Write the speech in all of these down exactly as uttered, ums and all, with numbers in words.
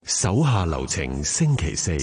手下留情星期四，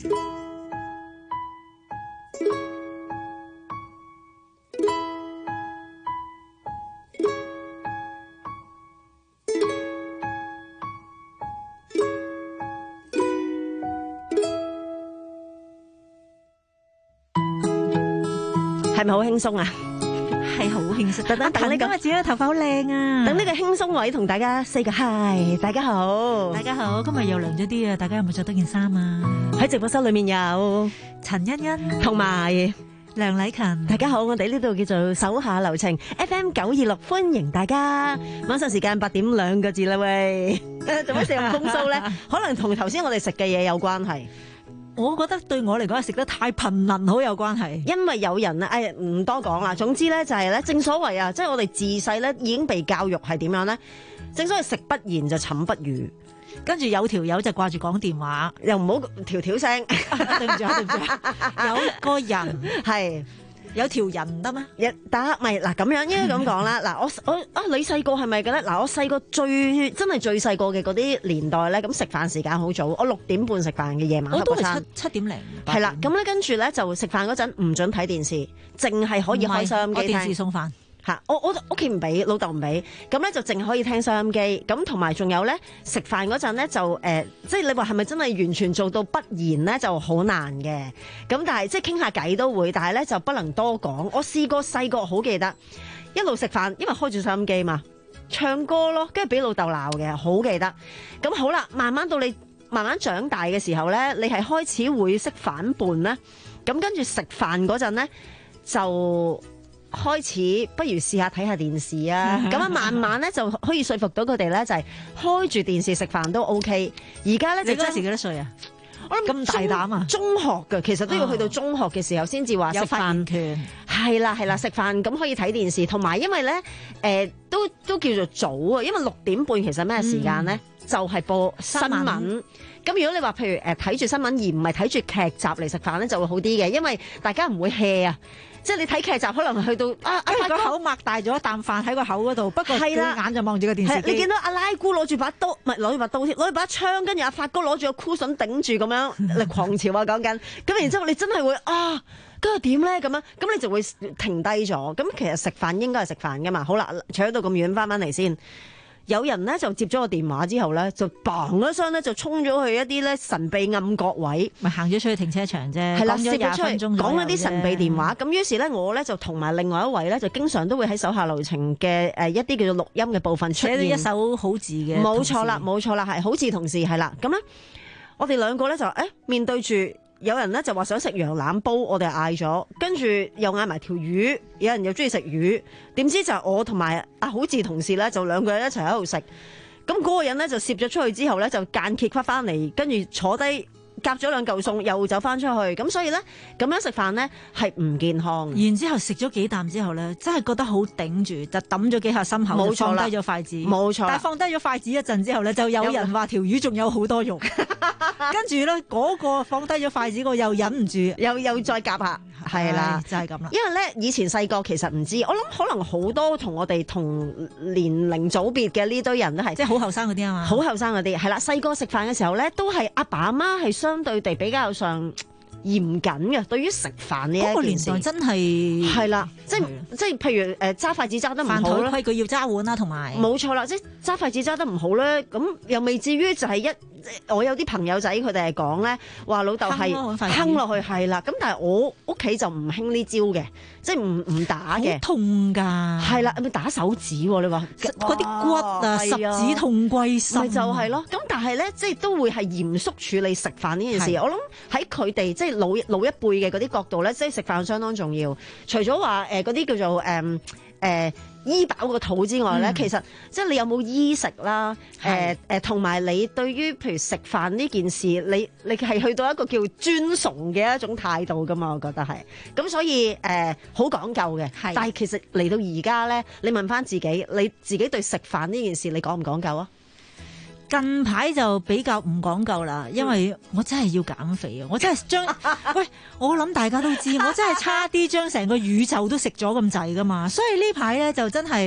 係咪好輕鬆啊？ 係好輕鬆，等等等呢個，今日自己嘅頭髮好靚啊！ 等呢個輕鬆位同大家 say 個 hi， 大家好， 大家好，今日又涼咗啲啊！大家有冇着得件衫啊？ 喺直播室裏面有陳欣欣同埋梁禮勤， 大家好，我哋呢度叫做手下留情 F M 九二六，歡迎大家。晚上時間八點兩個字啦喂，做乜食咁風騷咧？可能同頭先我哋食嘅嘢有關係。 我覺得對我嚟講係食得太頻能好有關係， 因為有人咧，誒唔多講啦。總之咧就係咧，正所謂啊，即係我哋自細咧已經被教育係點樣咧？正所謂食不言就寢不語， 跟住有條友就掛住講電話， 又唔好條條聲。 對唔住對唔住，有個人係。 有條人得咩？ 一打咪嗱咁樣應該咁講啦。嗱我我啊你細個係咪嘅咧？嗱我細個最真係最細個嘅嗰啲年代咧，咁食飯時間好早，我六點半食飯嘅夜晚黑嗰餐。 我都係七七點零。 係啦，咁咧跟住咧就食飯嗰陣唔准睇電視，淨係可以開收音機聽。 我電視送飯。 嚇！我我屋企唔俾，老豆唔俾，咁咧就淨係可以聽收音機。咁同埋仲有咧，食飯嗰陣咧就誒、呃，即係你話係咪真係完全做到不言咧，就好難嘅。咁但係即係傾下偈都會，但係咧就不能多講。我試過細個好記得，一路食飯，因為開住收音機嘛，唱歌咯，跟住俾老豆鬧嘅，好記得。咁好啦，慢慢到你慢慢長大嘅時候咧，你係開始會識反叛咧。咁跟住食飯嗰陣咧就。開始不如試下睇下電視啊！咁啊，慢慢咧就可以說服到佢哋咧，就係開住電視食飯都 OK。而家咧就嗰時幾多歲啊？ 我諗咁大膽啊！ 中學嘅其實都要去到中學嘅時候先至話食飯有發言權。 係啦係啦，食飯咁可以睇電視，同埋因為咧誒、呃、都都叫做早啊，因為六點半其實咩時間咧、嗯、就係、是、播新聞。咁如果你話譬如誒睇住新聞而唔係睇住劇集嚟食飯咧，就會好啲嘅，因為大家唔會 hea 啊。即係你睇劇集，可能去到啊， 因為個口擘大咗一啖飯喺個口嗰度，不過對眼就望住個電視機。 你見到阿拉姑攞住把刀，唔係攞住把刀添，攞住把槍，跟住阿發哥攞住個 cushion 頂住咁樣嚟狂潮啊！講緊咁，然之後你真係會啊，跟住點咧咁樣？咁你就會停低咗。咁其實食飯應該係食飯噶嘛。好啦，除咗到咁遠，翻返嚟先。有人咧就接咗個電話之後咧，就嘭一聲咧就衝咗去一啲咧神秘暗角位， 咪行咗出去停車場啫。 係啦， 講咗廿分鐘， 講嗰啲神秘電話。咁於是咧，我咧就同埋另外一位咧，就經常都會喺手下留情嘅誒一啲叫做錄音嘅部分出現。 寫咗一手好字嘅。 冇錯啦，冇錯啦，係好字同事係啦。咁咧，我哋兩個咧就誒、欸、面對住。有人咧就話想食羊腩煲，我哋嗌咗，跟住又嗌埋條魚，有人又中意食魚，點知就我同埋阿好志同事咧就兩個人一齊喺度食，咁嗰個人咧就攝咗出去之後咧就間歇翻翻嚟，跟住坐低夾咗兩嚿餸又走翻出去，咁所以咧咁樣食飯咧係唔健康。 然之後食咗幾啖之後咧，真係覺得好頂住，就抌咗幾下心口，冇錯啦，放低咗筷子， 冇錯。 但係放低咗筷子一陣之後咧，就有人話條魚仲有好多肉。跟住咧，嗰個放低咗筷子個又忍唔住， 又又再夾下，係啦， 就係咁啦。 因為咧，以前細個其實唔知，我諗可能好多同我哋同年齡組別嘅呢堆人都係， 即係好後生嗰啲啊嘛， 好後生嗰啲係啦。細個食飯嘅時候咧，都係阿爸阿媽係相對地比較上嚴謹嘅，對於食飯呢一件事，嗰個年代真係係啦，即係即係譬如誒揸筷子揸得唔好咧， 規矩要揸碗啦，同埋冇錯啦，即係揸筷子揸得唔好咧，咁又未至於就係一。我有啲朋友仔佢哋係講咧，話老豆係坑落去係啦，咁但係我屋企就唔興呢招嘅，即係唔唔打嘅， 好痛㗎， 係啦，咪打手指喎？你話嗰啲骨啊，十指痛歸心， 咪就係咯。咁但係咧，即係都會係嚴肅處理食飯呢件事。我諗喺佢哋即係老老一輩嘅嗰啲角度咧，即係食飯相當重要。除咗話誒嗰啲叫做誒誒。呃呃醫飽個肚之外咧、嗯，其實即係你有冇衣食啦？誒誒，同、呃、埋你對於譬如食飯呢件事，你你係去到一個叫尊崇嘅一種態度噶嘛？我覺得係。咁所以誒，好、呃、講究嘅。但係其實嚟到而家咧，你問翻自己，你自己對食飯呢件事，你講唔講究啊？ 近排就比較唔講究啦，因為我真係要減肥啊！我真係將喂，我諗大家都知，我真係差啲將成個宇宙都食咗咁滯噶嘛，所以呢排咧就真係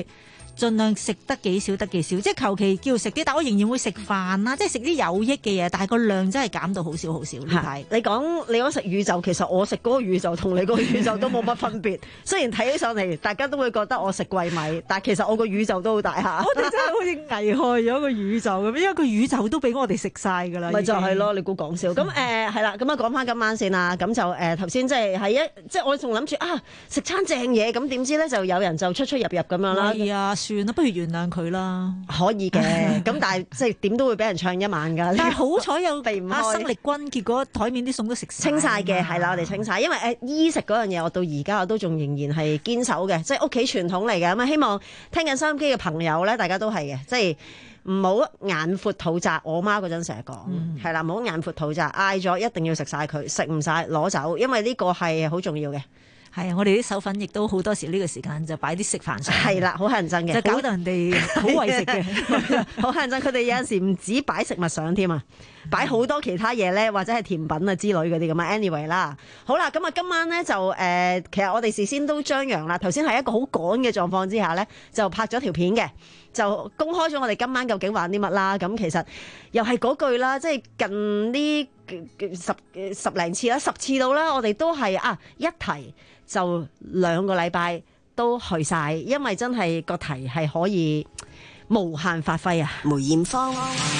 盡量食得幾少得幾少，即係求其叫食啲，但我仍然會食飯啦，即係食啲有益嘅嘢，但係個量真係減到好少好少呢排。 你講你講食宇宙，其實我食嗰個宇宙同你個宇宙都冇乜分別。雖然睇起上嚟，大家都會覺得我食貴米，但係其實我個宇宙都好大下。 我哋真係好似危害咗個宇宙咁，因為個宇宙都俾我哋食晒㗎啦。 咪就係咯，你估講笑？咁誒係啦，咁啊講翻今晚先啦。咁就誒頭先即係喺一即係我仲諗住啊食餐正嘢，咁點知咧就有人就出出入入咁樣啦。 係啊，算啦，不如原諒佢啦。 可以嘅，咁但係即係點都會俾人唱一晚㗎。 但係好彩有避唔開阿生力軍，結果台面啲餸都食清晒嘅，係啦，我哋清晒。因為誒衣食嗰樣嘢，我到而家我都仲仍然係堅守嘅，即係屋企傳統嚟嘅。咁啊，希望聽緊收音機嘅朋友咧，大家都係嘅，即係唔好眼闊肚窄。我媽嗰陣成日講，係啦、嗯，唔好眼闊肚窄，嗌咗一定要食晒佢，食唔晒攞走，因為呢個係好重要嘅。 係啊，我哋啲手粉亦都好多時呢個時間就擺啲食飯上， 係啦，好乞人憎嘅， 就搞到人哋好為食嘅， 好乞人憎。佢哋有陣時唔止擺食物上添啊，擺好多其他嘢咧，或者係甜品啊之類嗰啲咁啊。anyway 啦，好啦，咁啊今晚咧就誒、呃，其實我哋事先都張揚啦。頭先係一個好趕嘅狀況之下咧，就拍咗條片嘅，就公開咗我哋今晚究竟玩啲乜啦。咁其實又係嗰句啦，即係近呢十十零次啦，十次到啦，我哋都係啊一提。就兩個禮拜都去晒，因為真係個題係可以無限發揮啊！梅艷芳，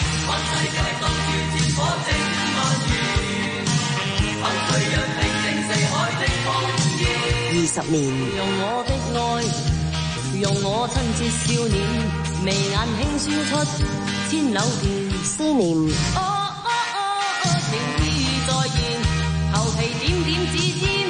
二十年，用我的愛，用我親切笑臉，眉眼輕笑出千柳田思念。哦哦哦，情意再現，頭皮點點指尖。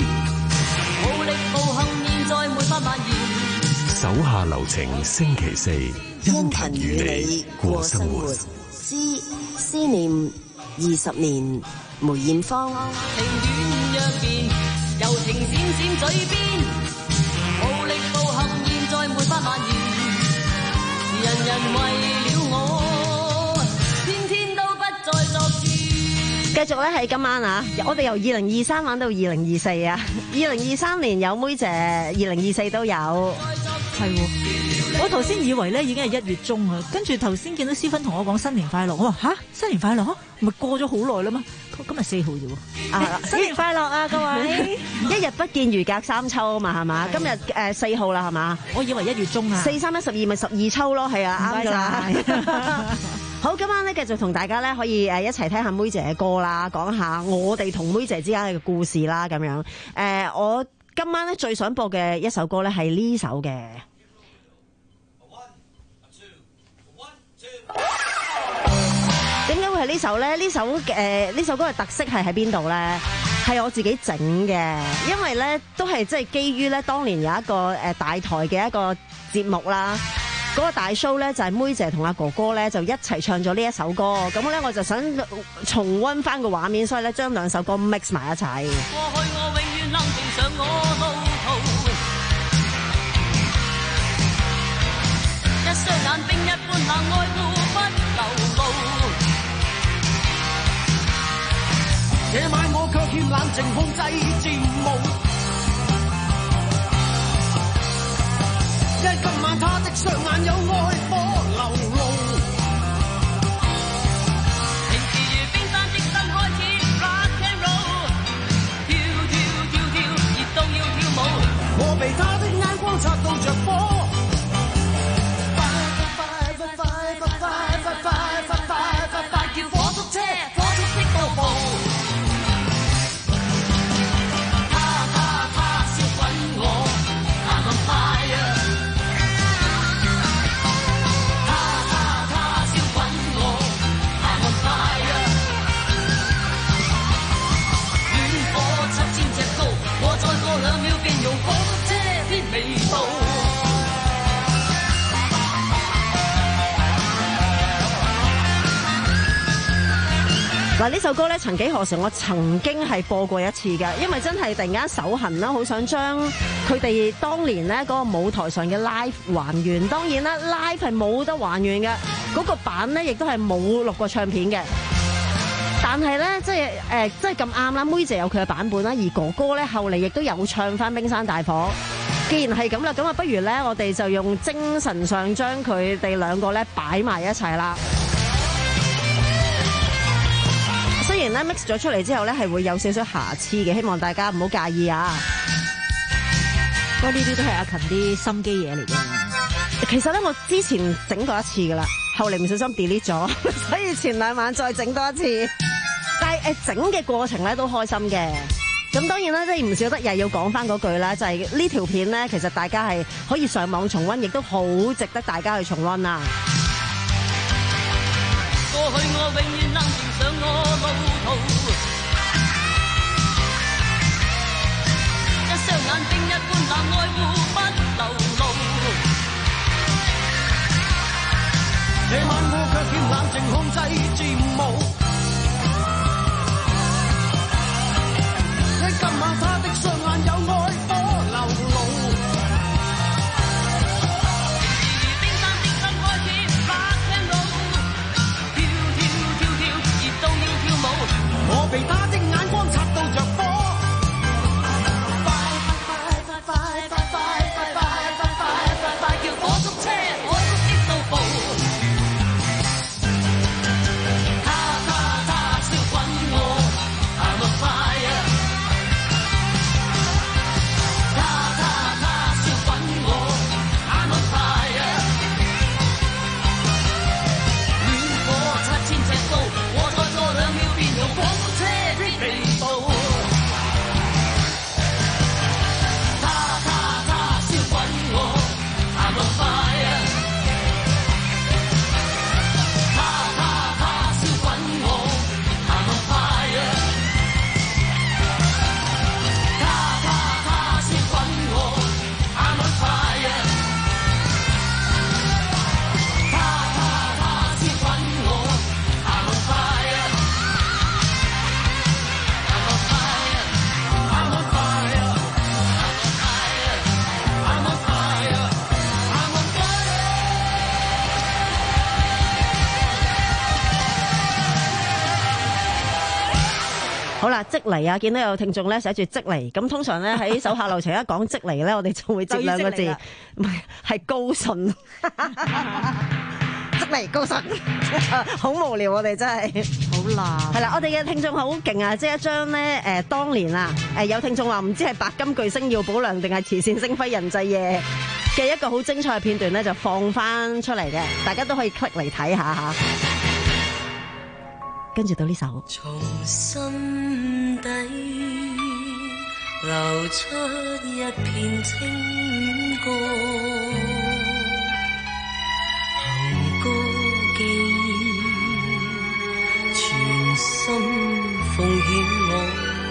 手下留情，星期四，殷勤與你過生活。 思思念二十年，梅艷芳。情暖若變，柔情閃閃嘴邊，無力步行，現在沒法蔓延。人人為了我，天天都不再作主。繼續咧係今晚啊！我哋由二零二三玩到二零二四啊！二零二三年有妹姐，二零二四都有。 係喎，我頭先以為咧已經係一月中啊，跟住頭先見到思芬同我講新年快樂，我話吓新年快樂，咪過咗好耐啦嘛，今日四號啫喎。 啊，新年快樂啊各位！一日不見如隔三秋啊嘛，係嘛？今日誒四號啦係嘛？ 我以為一月中啊。 四三一十二咪十二秋咯，係啊，啱㗎啦。好，今晚咧繼續同大家咧可以誒一齊聽下妹姐嘅歌啦，講下我哋同妹姐之間嘅故事啦，咁樣。誒、呃，我今晚咧最想播嘅一首歌咧係呢首嘅。點解會係呢首咧？呢首誒呢、呃、首歌嘅特色係喺邊度咧？係我自己整嘅，因為咧都係即係基於咧當年有一個誒大台嘅一個節目啦。嗰個大 show 咧就係妹姐同阿哥哥咧就一齊唱咗呢一首歌，咁咧我就想重溫翻個畫面，所以咧將兩首歌 mix 埋一齊。過去我永遠冷靜上我路途，一雙眼冰一般冷愛護不流露，這晚我卻欠冷靜控制戰務。因今晚他的雙眼有愛火流露，平時如冰山的心開始 rock and roll， 跳跳跳跳，熱到要跳舞。我被他的眼光擦到着火。快快快快快快快快快快快快叫火速車，火速的步步。他他他燒滾我 I'm on fire。嗱，呢首歌咧，曾幾何時我曾經係播過一次㗎，因為真係突然間手痕啦，好想將佢哋當年咧嗰個舞台上嘅 live 還原。當然啦 ，live 係冇得還原嘅，嗰個版咧亦都係冇錄過唱片嘅。但係咧，即係誒，即係咁啱啦，妹姐有佢嘅版本啦，而哥哥咧後嚟亦都有唱翻《冰山大火》。 既然係咁啦，咁啊不如咧，我哋就用精神上將佢哋兩個咧擺埋一齊啦。雖然咧 mix 咗出嚟之後咧係會有少少瑕疵嘅，希望大家唔好介意啊。 不過呢啲都係阿勤啲心機嘢嚟嘅。 其實咧我之前整過一次噶啦，後嚟唔小心 delete 咗，所以前兩晚再整多一次。但係誒整嘅過程咧都開心嘅。咁當然啦，即係唔少得又要講翻嗰句啦，就係呢條片咧，其實大家係可以上網重溫，亦都好值得大家去重溫啊！ 過去我永遠能迎上我路途，一雙眼睛一般藍愛護不流露，這晚我卻欠冷靜控制節目。今晚他的雙眼有愛火流露，冰山的心開始發青路，跳跳跳跳，熱到要跳舞。我被他的眼光插到着火，快快快快快快快快快快快快叫火速車，火速的到步。他他他燒滾我，行得快啊！ 好啦，積泥啊！見到有聽眾咧寫住積泥，咁通常咧喺手下留情一講積泥咧，我哋就會積兩個字，唔係係高順，積泥高順，好無聊我哋真係， 好難。 係啦，我哋嘅聽眾好勁啊！即係一張咧誒，當年啊誒有聽眾話唔知係白金巨星耀保良定係慈善星輝人際夜嘅一個好精彩嘅片段咧，就放翻出嚟嘅，大家都可以 click 嚟睇下嚇。跟住到呢首， 從心底流出一片清歌，憑歌寄全心奉獻我，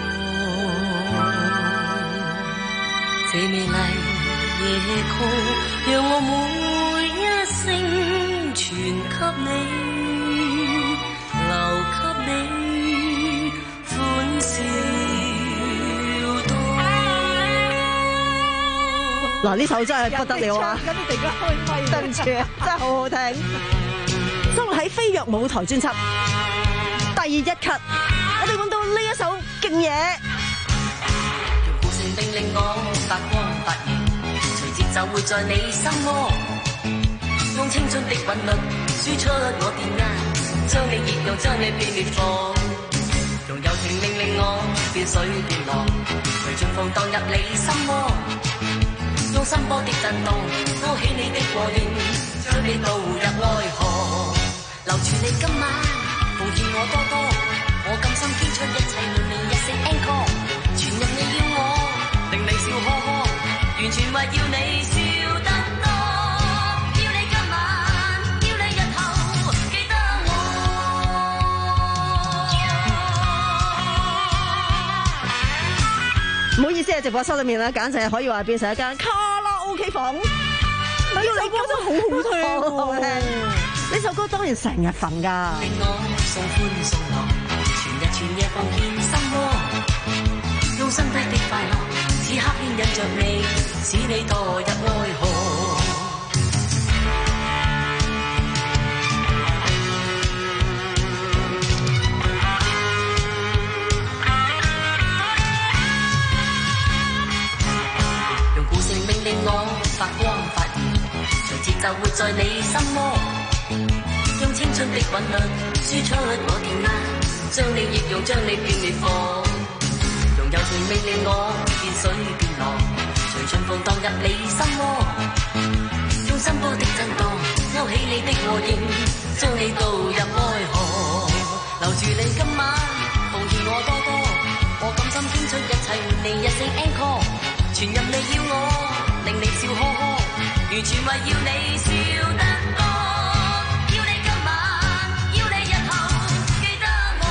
這美麗夜曲讓我每一聲傳給你，留給你歡笑多。 嗱，呢首真係不得了啊！ 咁你突然間開咪， 對唔住，真係好好聽。收錄喺飛躍舞台專輯第一輯，我哋揾到呢一首勁嘢。 用鼓聲叮令我發光發熱，隨節奏會在你心窩，用青春的韻律輸出我電壓，將你熱用將你變烈火，用柔情令令我變水變浪，隨盡放蕩入你心窩，用心波的震動勾起你的過念，將你導入愛河，留住你今晚奉獻我多多，我甘心獻出一切換你一聲 encore， 全任你要我令你笑呵呵，完全為要你笑得多，要你今晚要你日後記得我。 唔好意思啊，直播室裏面咧，簡直係可以話變成一間卡拉 OK 房。呢首歌真係好好聽，呢首歌當然成日瞓㗎。 令我送歡送樂，全日全夜奉獻心窩，用身體的快樂，此刻牽引着你，使你墮入愛河。用鼓聲命令在你心窩，用青春的韻律輸出我電壓，將你熱用，將你變烈火，用柔情命令我變水變浪，隨春風蕩入你心窩，用心波的震盪勾起你的和應，將你導入愛河，留住你今晚奉獻我多多，我甘心獻出一切換你一聲 encore， 全任你要我令你笑呵呵，完全為要你笑得多，要你今晚，要你日後記得我，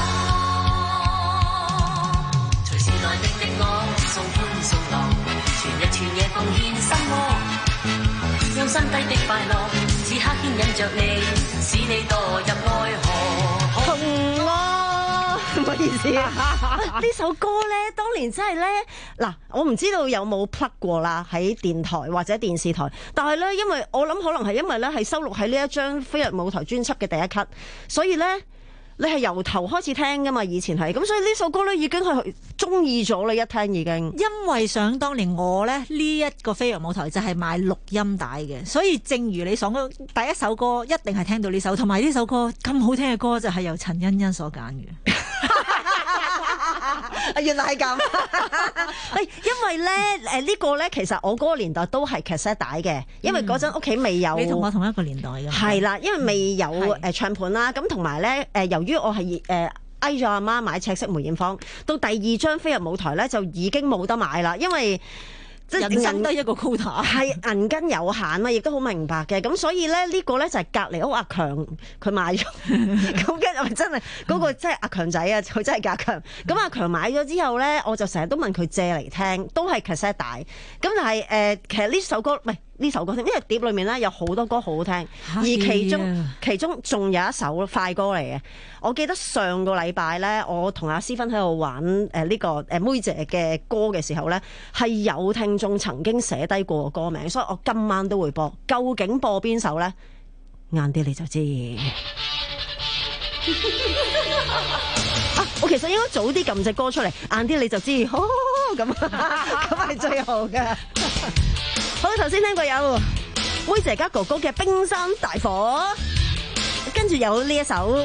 隨時代的的我送歡送樂，全日全夜奉獻心窩，用心底的快樂此刻牽引着你，使你墮入愛河。 同我唔好意思啊！呢首歌咧，當年真係咧，嗱，我唔知道有冇 plug 過啦，喺電台或者電視台，但係咧，因為我諗可能係因為咧係收錄喺呢一張飛躍舞台專輯嘅第一輯，所以咧你係由頭開始聽噶嘛，以前係咁，所以呢首歌咧已經係中意咗啦，一聽已經。 因為想當年我咧呢一個飛躍舞台就係買錄音帶嘅，所以正如你所講，第一首歌一定係聽到呢首，同埋呢首歌咁好聽嘅歌就係由陳欣欣所揀嘅。 原來係咁，因為咧誒呢個咧其實我嗰個年代都係 cassette 帶嘅，因為嗰陣屋企未有。 你同我同一個年代嘅。 係啦，因為未有誒唱盤啦，咁同埋咧誒由於我係誒嗌咗阿媽買赤色梅艷芳，到第二張飛入舞台咧就已經冇得買啦，因為。即係人生得一個 quota， 係銀根有限嘛，亦都好明白嘅。咁所以咧呢個咧就係隔離屋阿強佢買咗，咁跟住真係嗰個真係阿強仔啊，佢真係阿強。咁阿強買咗之後咧，我就成日都問佢借嚟聽，都係 cassette 帶。咁但係誒、呃，其實呢首歌唔係呢首歌添，因為碟裏面咧有好多歌好好聽，而其中其中仲有一首快歌嚟嘅。我記得上個禮拜咧，我同阿思芬喺度玩誒呢個誒妹姐嘅歌嘅時候咧，係有聽眾曾經寫低過個歌名，所以我今晚都會播。究竟播邊首咧？晏啲你就知。啊！我其實應該早啲撳隻歌出嚟，晏啲你就知。哦，咁咁係最好嘅。好，頭先聽過有妹姐加哥哥嘅《冰山大火》，跟住有呢一首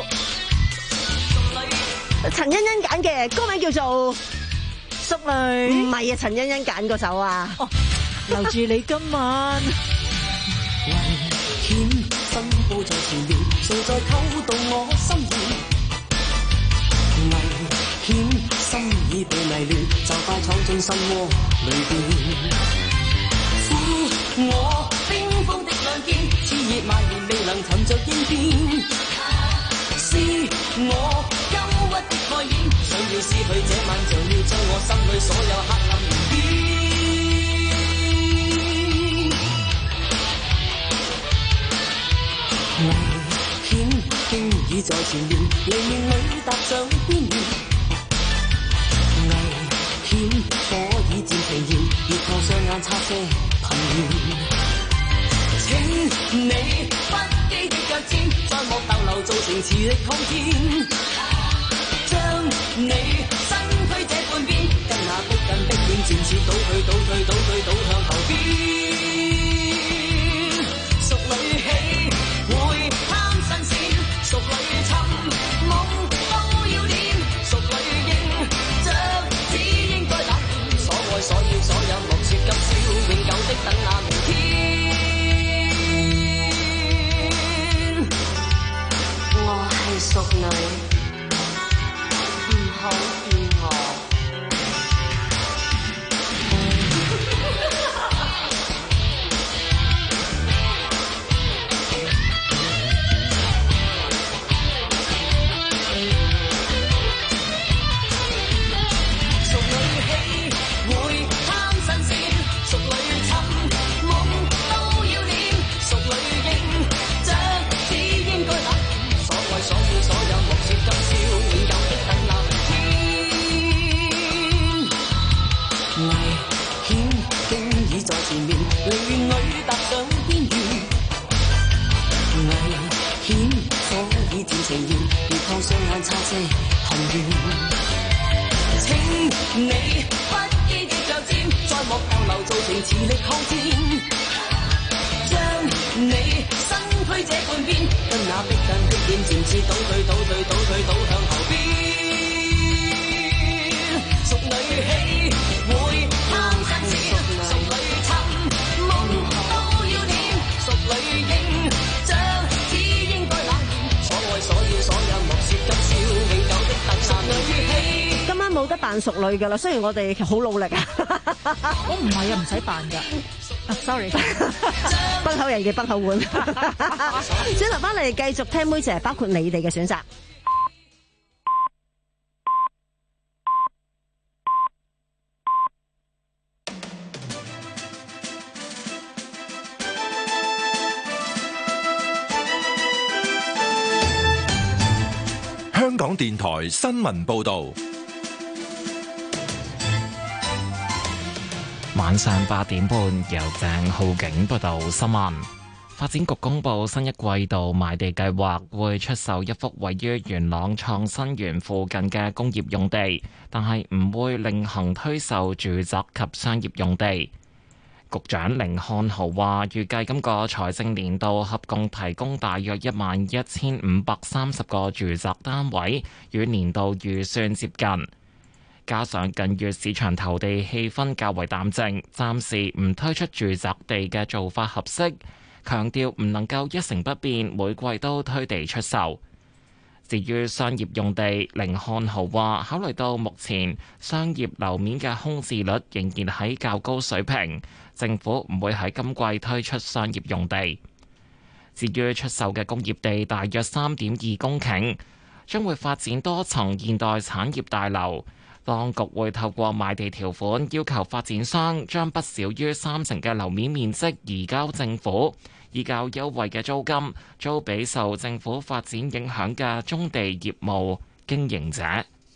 陳欣欣揀嘅歌名叫做《淑女》，唔係啊，陳欣欣揀嗰首啊。 哦，留住你今晚。 危險新報在前面，誰在偷動我心弦？危險心已被迷亂，就快闖進心窩裏邊。我冰封的兩肩，熾熱蔓延未能尋着應變。是我憂鬱的愛戀，想要撕去這晚，就要將我心裏所有黑暗燃點。危險經已在前面，黎明裏踏上邊緣。危險火已漸平燃，熱燙雙眼擦些貧倦。請你不羈的腳尖，在莫逗留造成磁力抗戰，將你身軀這半邊，跟那逼近逼遠漸次倒退倒退倒退倒向後邊。淑女起會貪新鮮，淑女尋夢都要練，淑女應着只應該冷暖，所愛所要所有莫說今宵，永久的等那明天。我係淑女，唔好怨我。淑女起會貪新鮮，淑女尋夢都要練，淑女應着只應該冷暖，所愛所要所有莫說今宵，永久的等那明天。危險經已在前面，離遠裏踏上邊緣。危險火已漸呈現，熱燙雙眼擦些貧倦。請你不羈的腳尖，在莫逗留造成磁力抗戰，將你身推這半邊，跟那逼近的點漸次倒退倒退倒退倒向後邊。淑女喜會貪新鮮，淑女尋夢都要點，淑女應將只應該冷面，所愛所要所有莫說今宵永久的等。淑女喜今晚冇得扮淑女㗎啦，雖然我哋好努力啊。 我唔係啊，唔使扮㗎。啊，sorry， 崩口人嘅崩口碗。轉頭翻嚟繼續聽妹姐，包括你哋嘅選擇。 香港電台新聞報導。 晚上八點半，由鄭浩景報道新聞。發展局公布新一季度賣地計劃，會出售一幅位於元朗創新園附近嘅工業用地，但係唔會另行推售住宅及商業用地。局長甯漢豪話，預計今個財政年度合共提供大約一萬一千五百三十個住宅單位，與年度預算接近。加上近月市場投地氣氛較為淡靜，暫時唔推出住宅地嘅做法合適，強調唔能夠一成不變，每季都推地出售。至於商業用地，甯漢豪話，考慮到目前商業樓面嘅空置率仍然喺較高水平，政府唔會喺今季推出商業用地。至於出售嘅工業地，大約三點二公頃，將會發展多層現代產業大樓。當局會透過賣地條款要求發展商將不少於三成嘅樓面面積移交政府，以較優惠嘅租金租俾受政府發展影響嘅棕地業務經營者。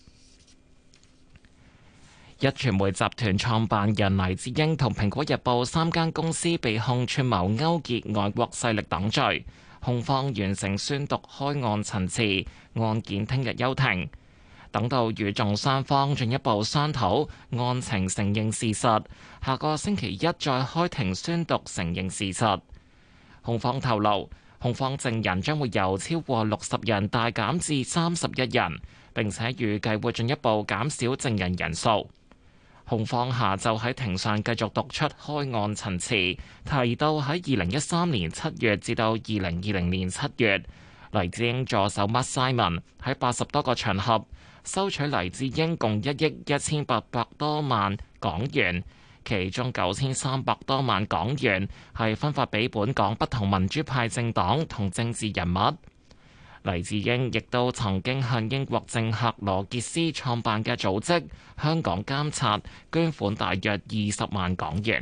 壹傳媒集團創辦人黎智英同蘋果日報三間公司被控串謀勾結外國勢力等罪，控方完成宣讀開案陳詞，案件聽日休庭。等到與訟雙方進一步商討案情承認事實，下個星期一再開庭宣讀承認事實。控方透露，控方證人將會由超過六十人大減至三十一人，並且預計會進一步減少證人人數。控方下晝喺庭上繼續讀出開案陳詞，提到喺二零一三年七月至到二零二零年七月，黎智英助手 Mark Simon 喺八十多個場合收取黎智英共一億一千八百多萬港元，其中九千三百多萬港元係分發俾本港不同民主派政黨同政治人物。黎智英亦都曾經向英國政客羅傑斯創辦嘅組織香港監察捐款大約二十萬港元。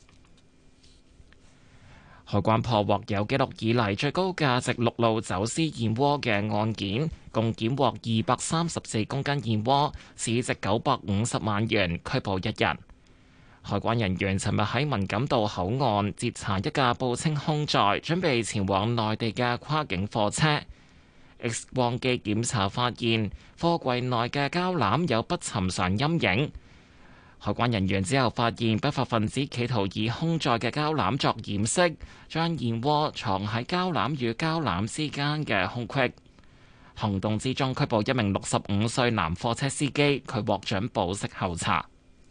海關破獲有記錄以嚟最高價值陸路走私燕窩嘅案件，共檢獲二百三十四公斤燕窩，市值九百五十萬元，拘捕一人。海關人員尋日喺文錦渡口岸截查一架報稱空載，準備前往內地嘅跨境貨車。X 光機檢查發現貨櫃內嘅膠籃有不尋常陰影。海關人員之後發現不法分子企圖以空載嘅膠籃作掩飾，將燕窩藏喺膠籃與膠籃之間嘅空隙。行動之中拘捕一名六十五歲男貨車司機，佢獲准保釋候查。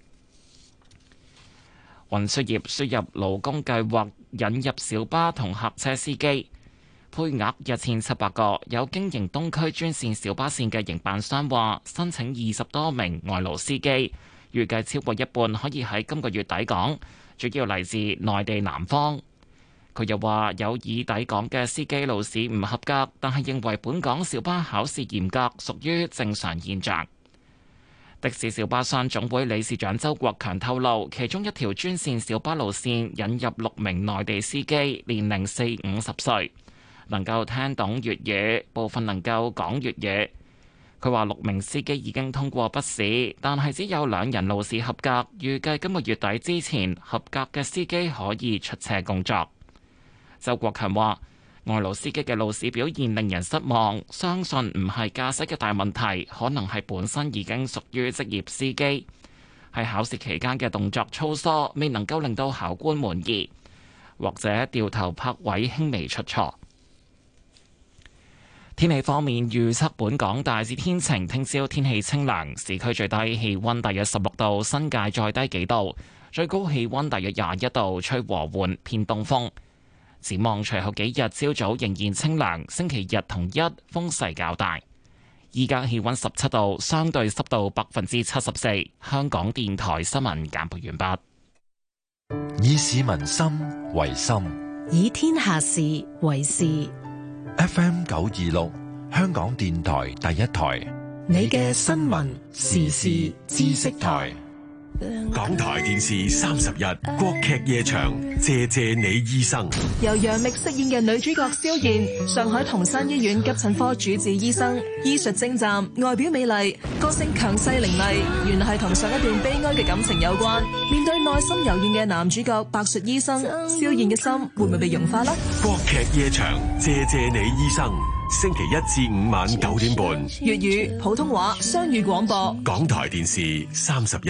運輸業輸入勞工計劃引入小巴同客車司機，配額一千七百個。有經營東區專線小巴線嘅營辦商話，申請二十多名外勞司機，預計超過一半可以喺今個月抵港，主要嚟自內地南方。佢又話有已抵港嘅司機路試唔合格，但係認為本港小巴考試嚴格，屬於正常現象。的士小巴商總會理事長周國強透露，其中一條專線小巴路線引入六名內地司機，年齡四五十歲，能夠聽懂粵語，部分能夠講粵語。佢話六名司機已經通過筆試，但係只有兩人路試合格，預計今個月底之前合格嘅司機可以出車工作。周國強話，外勞司機嘅路試表現令人失望，相信唔係駕駛嘅大問題，可能係本身已經屬於職業司機，喺考試期間嘅動作粗疏，未能夠令到考官滿意。 或者掉頭泊位輕微出錯。天氣方面，預測本港大致天晴，聽朝天氣清涼，市區最低氣溫大約十六度，新界再低幾度，最高氣溫大約廿一度，吹和緩偏東風。展望隨後幾日朝早仍然清涼，星期日同一風勢較大。依家氣溫十七度，相對濕度百分之七十四。香港電台新聞簡報完畢。 以市民心為心， 以天下事為事。 F M 九二六，香港電台第一台， 你嘅新聞時事知識台。 港台電視三十日國劇夜場，謝謝你醫生。 由楊冪飾演嘅女主角蕭燕，上海同山醫院急診科主治醫生，醫術精湛，外表美麗，個性強勢凌厲，原來係同上一段悲哀嘅感情有關。面對內心柔軟嘅男主角白術醫生，蕭燕嘅心會唔會被融化呢？ 國劇夜場，謝謝你醫生。星期一至五晚九點半， 粵語、普通話雙語廣播。 港台電視三十日。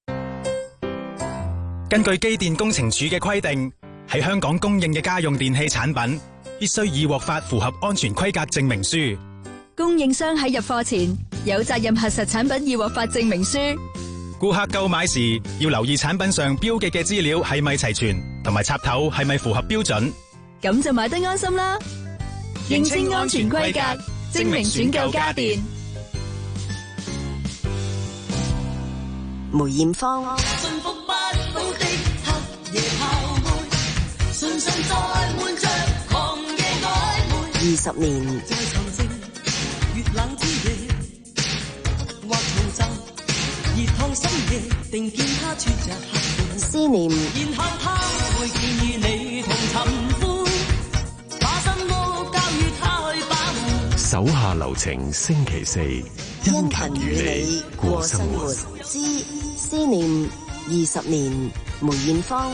根據機電工程署嘅規定，喺香港供應嘅家用電器產品必須已獲發符合安全規格證明書。 供應商喺入貨前有責任核實產品已獲發證明書。 顧客購買時要留意產品上標記嘅資料係咪齊全，同埋插頭係咪符合標準。 咁就買得安心啦。認清安全規格，證明選購家電。 梅艷芳。二十年，思念， 手下留情，星期四， 殷勤與你過生活之思念二十年，梅艷芳。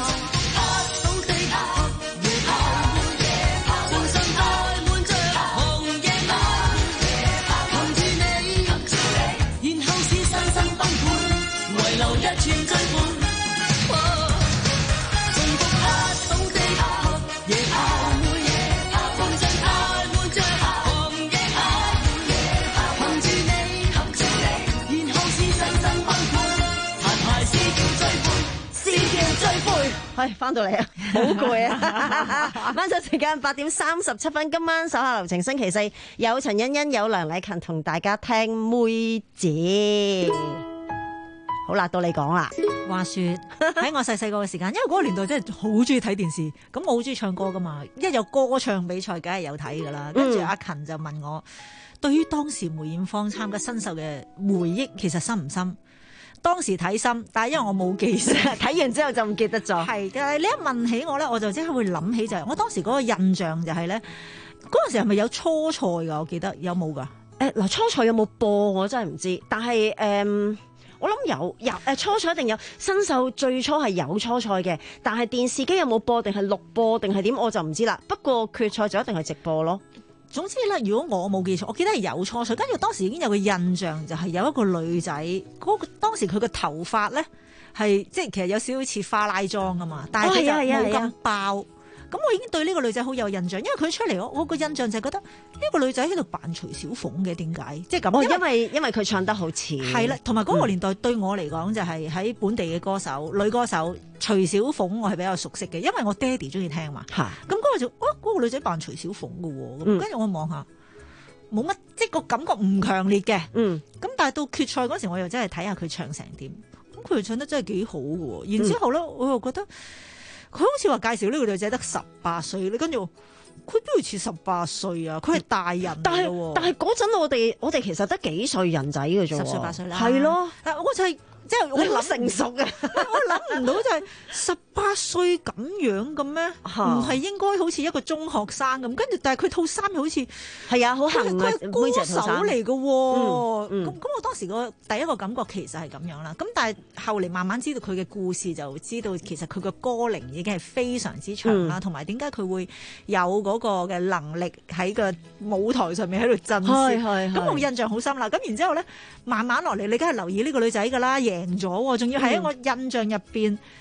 係翻到嚟啊，好攰啊！晚上時間八點三十七分，今晚手下留情星期四有陳欣欣、有梁禮勤同大家聽妹姐。好啦，到你講啦。 話說喺我細細個嘅時間，因為嗰個年代真係好中意睇電視，咁我好中意唱歌噶嘛，一有歌唱比賽，梗係有睇噶啦。跟住阿勤就問我，對於當時梅艷芳參加新秀嘅回憶，其實深唔深？當時睇深，但係因為我冇記性，睇完之後就唔記得咗。係，但係你一問起我咧，我就即刻會諗起就係、是、我當時嗰個印象就係、是、咧，嗰陣時係咪有初賽㗎？我記得有冇㗎？ 誒嗱、呃，初賽有冇播我真係唔知，但係誒、呃、我諗有有誒初賽一定有，新秀最初係有初賽嘅，但係電視機有冇播定係錄播定係點我就唔知啦。不過決賽就一定係直播咯。 總之咧，如果我冇記錯，我記得係有初賽，跟住當時已經有個印象，就係有一個女仔，嗰個當時佢個頭髮咧係即係其實有少少似花拉裝㗎嘛，但係佢就冇咁爆。咁我已經對呢個女仔好有印象，因為佢出嚟我我個印象就係覺得呢個女仔喺度扮徐小鳳嘅，點解？即係咁。 哦，因為因為佢唱得好似。 係啦，同埋嗰個年代對我嚟講就係喺本地嘅歌手、女歌手徐小鳳，我係比較熟悉嘅，因為我爹哋中意聽嘛。嚇。咁嗰個就哦，嗰個女仔扮徐小鳳嘅喎，咁跟住我望下，冇乜，即係個感覺唔強烈嘅。嗯。咁但係到決賽嗰時，我又真係睇下佢唱成點。咁佢又唱得真係幾好嘅喎。然之後咧，我又覺得。佢好似話介紹呢個女仔得十八歲，你跟住佢邊度似十八歲啊？佢係大人嚟嘅喎。 但係嗰陣我哋我哋其實得幾歲人仔嘅啫喎， 十歲八歲啦。 係咯， 但我就係、是。即係我諗成熟嘅，我諗唔到就係十八歲咁樣嘅咩？唔係應該好似一個中學生咁？跟住但係佢套衫好似係啊，好行啊，佢係歌手嚟嘅喎。咁咁、嗯嗯、我當時個第一個感覺其實係咁樣啦。咁但係後嚟慢慢知道佢嘅故事，就知道其實佢個歌齡已經係非常之長啦，同埋點解佢會有嗰個嘅能力喺個舞台上面喺度震懾。咁我印象好深啦。咁然之後咧，慢慢落嚟，你梗係留意呢個女仔㗎啦。贏咗，仲要喺我印象入邊，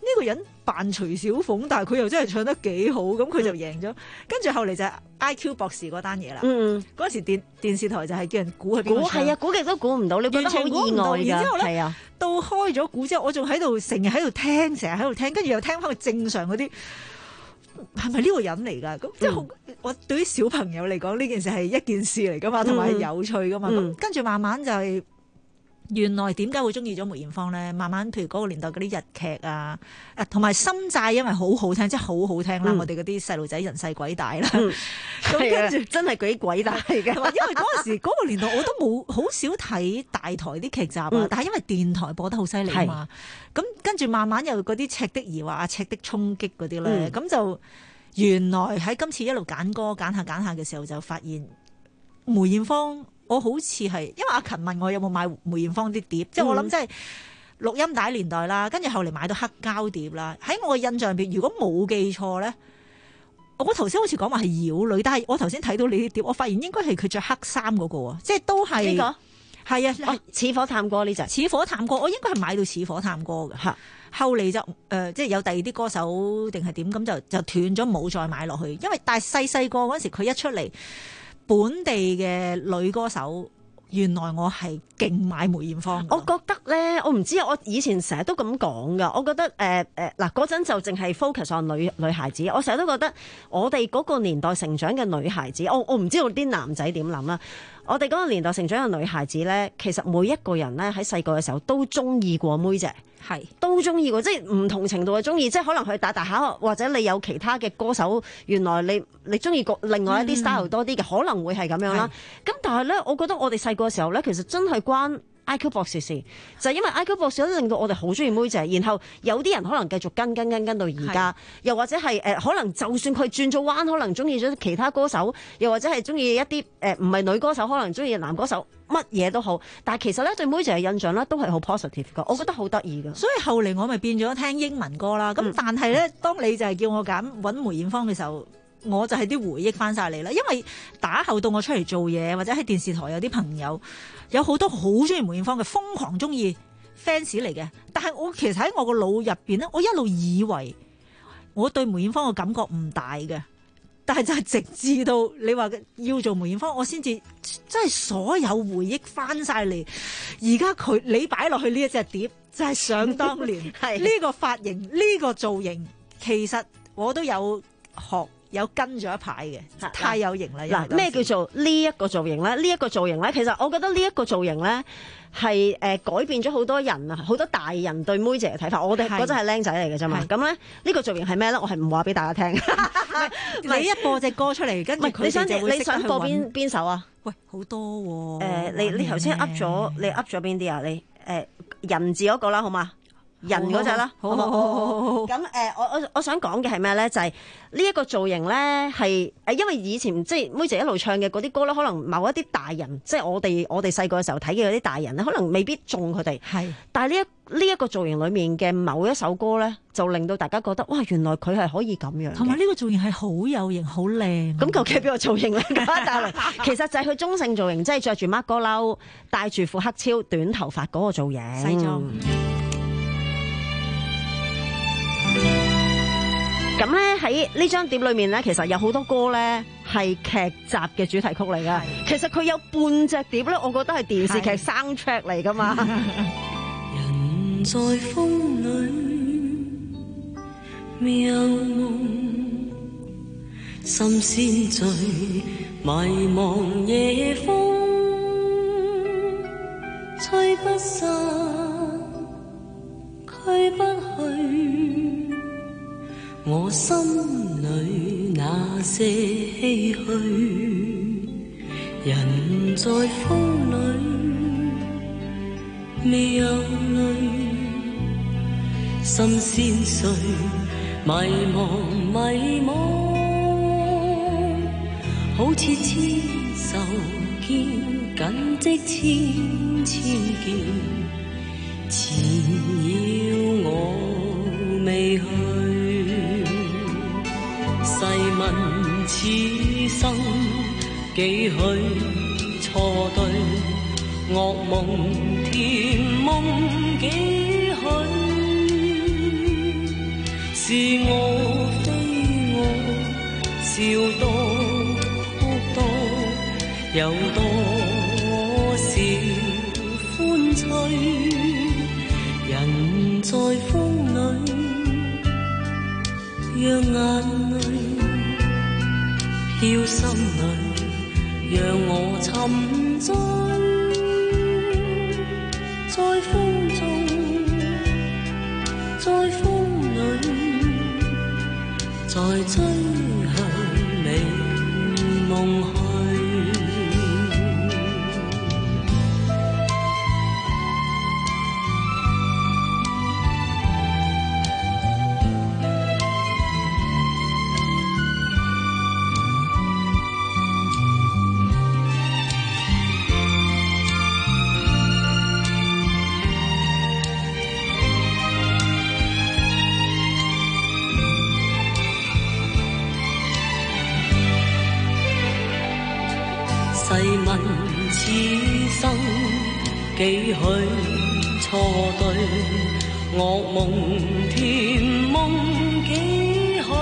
呢個人扮徐小鳳，但係佢又真係唱得幾好，咁佢就贏咗。嗯、跟住後嚟就係 I Q 博士嗰單嘢啦。嗯，嗰時電電視台就係叫人估係邊個唱， 係啊，估極都估唔到，你覺得好意外㗎。然之後咧，係啊， 到開咗估之後，我仲喺度成日喺度聽，成日喺度聽，跟住又聽翻佢正常嗰啲。係咪呢個人嚟㗎？咁即係我對於小朋友嚟講，呢件事係一件事嚟㗎嘛，同埋係有趣㗎嘛。咁、嗯、跟住慢慢就係、是、原來點解會中意咗梅艷芳咧？慢慢譬如嗰個年代嗰啲日劇啊，誒同埋心債，因為好好聽，即係好好聽啦。嗯、我哋嗰啲細路仔人細鬼大啦。咁、嗯、跟住真係鬼鬼大嚟嘅。因為嗰陣時嗰個年代我都冇好少睇大台啲劇集啊，嗯、但係因為電台播得好犀利啊嘛。咁跟住慢慢又嗰啲赤的疑惑啊、赤的衝擊嗰啲咧，咁、嗯、就原來喺今次一路揀歌揀下揀下嘅時候，就發現梅艷芳，我好似係因為阿勤問我有冇買梅艷芳啲碟，即係、嗯、我諗即係錄音帶年代啦，跟住後嚟買到黑膠碟啦。喺我嘅印象入邊，如果冇記錯咧，我頭先好似講話係妖女，但係我頭先睇到你啲碟，我發現應該係佢着黑衫嗰、那個啊，即係都係呢、這個。係啊，哦、似火探歌呢隻，似火探歌，我應該係買到似火探歌嘅。嚇，後嚟就誒、呃，即係有第二啲歌手定係點，咁就就斷咗，冇再買落去。因為但係細細個嗰時佢一出嚟，本地嘅女歌手，原來我係勁買梅艷芳。我覺得咧，我唔知啊，我以前成日都咁講噶。我覺得誒誒嗱嗰陣就淨係 focus on 女女孩子。我成日都覺得我哋嗰個年代成長嘅女孩子，我我唔知道啲男仔點諗啦。我哋嗰個年代成長嘅女孩子咧，其實每一個人咧喺細個嘅時候都中意過妹姐，係都中意過，即係唔同程度嘅中意，即係可能佢大大下，或者你有其他嘅歌手，原來你你中意過另外一啲 style 多啲嘅，嗯、可能會係咁樣啦。咁但係咧，我覺得我哋細個嘅時候咧，其實真係關 I Q 博士事，就係、是、因為 I Q 博士咧令到我哋好中意妹姐，然後有啲人可能繼續跟跟跟跟到而家，又或者係誒、呃、可能就算佢轉咗彎，可能中意咗其他歌手，又或者係中意一啲誒唔係女歌手，可能中意男歌手，乜嘢都好。但係其實咧對妹姐嘅印象咧都係好 positive 噶，我覺得好得意噶。所以後嚟我咪變咗聽英文歌啦。咁、嗯、但係咧，當你就係叫我揀揾梅艷芳嘅時候，我就係啲回憶翻晒嚟啦。因為打後到我出嚟做嘢，或者喺電視台有啲朋友。有好多好中意梅艷芳嘅，瘋狂中意 fans 嚟嘅。但係我其實喺我個腦入邊咧，我一路以為我對梅艷芳嘅感覺唔大嘅。但係就係直至到你話要做梅艷芳，我先至真係所有回憶翻晒嚟。而家佢你擺落去呢一隻碟，就係想當年係呢個髮型、呢個造型，其實我都有學。有跟咗一排嘅，太有型啦！嗱，咩叫做呢一個造型咧？呢、這、一個造型咧，其實我覺得呢一個造型咧係誒改變咗好多人啊，好多大人對妹姐嘅睇法。我哋嗰陣係僆仔嚟嘅啫嘛。咁咧呢、這個造型係咩咧？我係唔話俾大家聽。你一播隻歌出嚟，跟住佢哋就會識得去揾。你想播邊邊首啊？喂，好多喎、啊。誒、呃，你你頭先噏咗，你噏咗邊啲啊？你誒、呃、人字嗰個啦，好嘛？人嗰隻啦，好好好好好。咁誒，我我我想講嘅係咩咧？就係呢一個造型咧，係誒，因為以前即係妹姐一路唱嘅嗰啲歌咧，可能某一啲大人，即係我哋我哋細個嘅時候睇嘅嗰啲大人咧，可能未必中佢哋。係。但係呢一呢一個造型裡面嘅某一首歌咧，就令到大家覺得哇，原來佢係可以咁樣。同埋呢個造型係好有型、好靚。咁究竟係邊個造型咧？大倫其實就係佢中性造型，即係着住孖哥褸，戴住副黑超短頭髮嗰個造型。西裝。咁咧喺呢張碟裏面咧，其實有好多歌咧係劇集嘅主題曲嚟噶。其實佢有半隻碟咧，我覺得係電視劇 soundtrack 嚟噶嘛。人在風裏渺夢，心先醉，迷茫夜風，吹不散，驅不去。我心裏那些唏噓，人在風裏未有淚，心先碎，迷茫迷茫，好似千手牽緊織千千件，纏繞我未去。細問此生幾許錯對，惡夢甜夢幾許， 是我非我，笑多哭多，有多少歡趣？人在風裏，讓眼淚飄心裏，讓我沉醉在風中，在風裏，在追向美夢去。細問此生幾許錯對，惡夢甜夢幾許？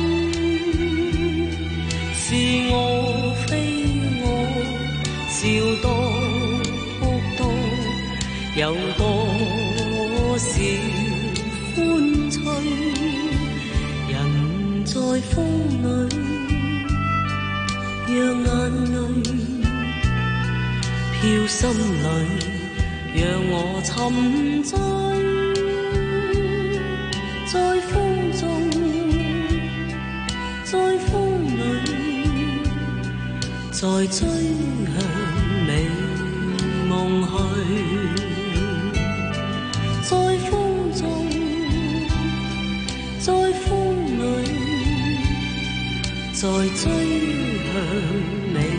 是我非我，笑多哭多，有多少歡趣？人在風裏，讓眼淚飄心裏，讓我沉醉在風中，在風裏，在追向美夢去。在風中，在風裏，在追向美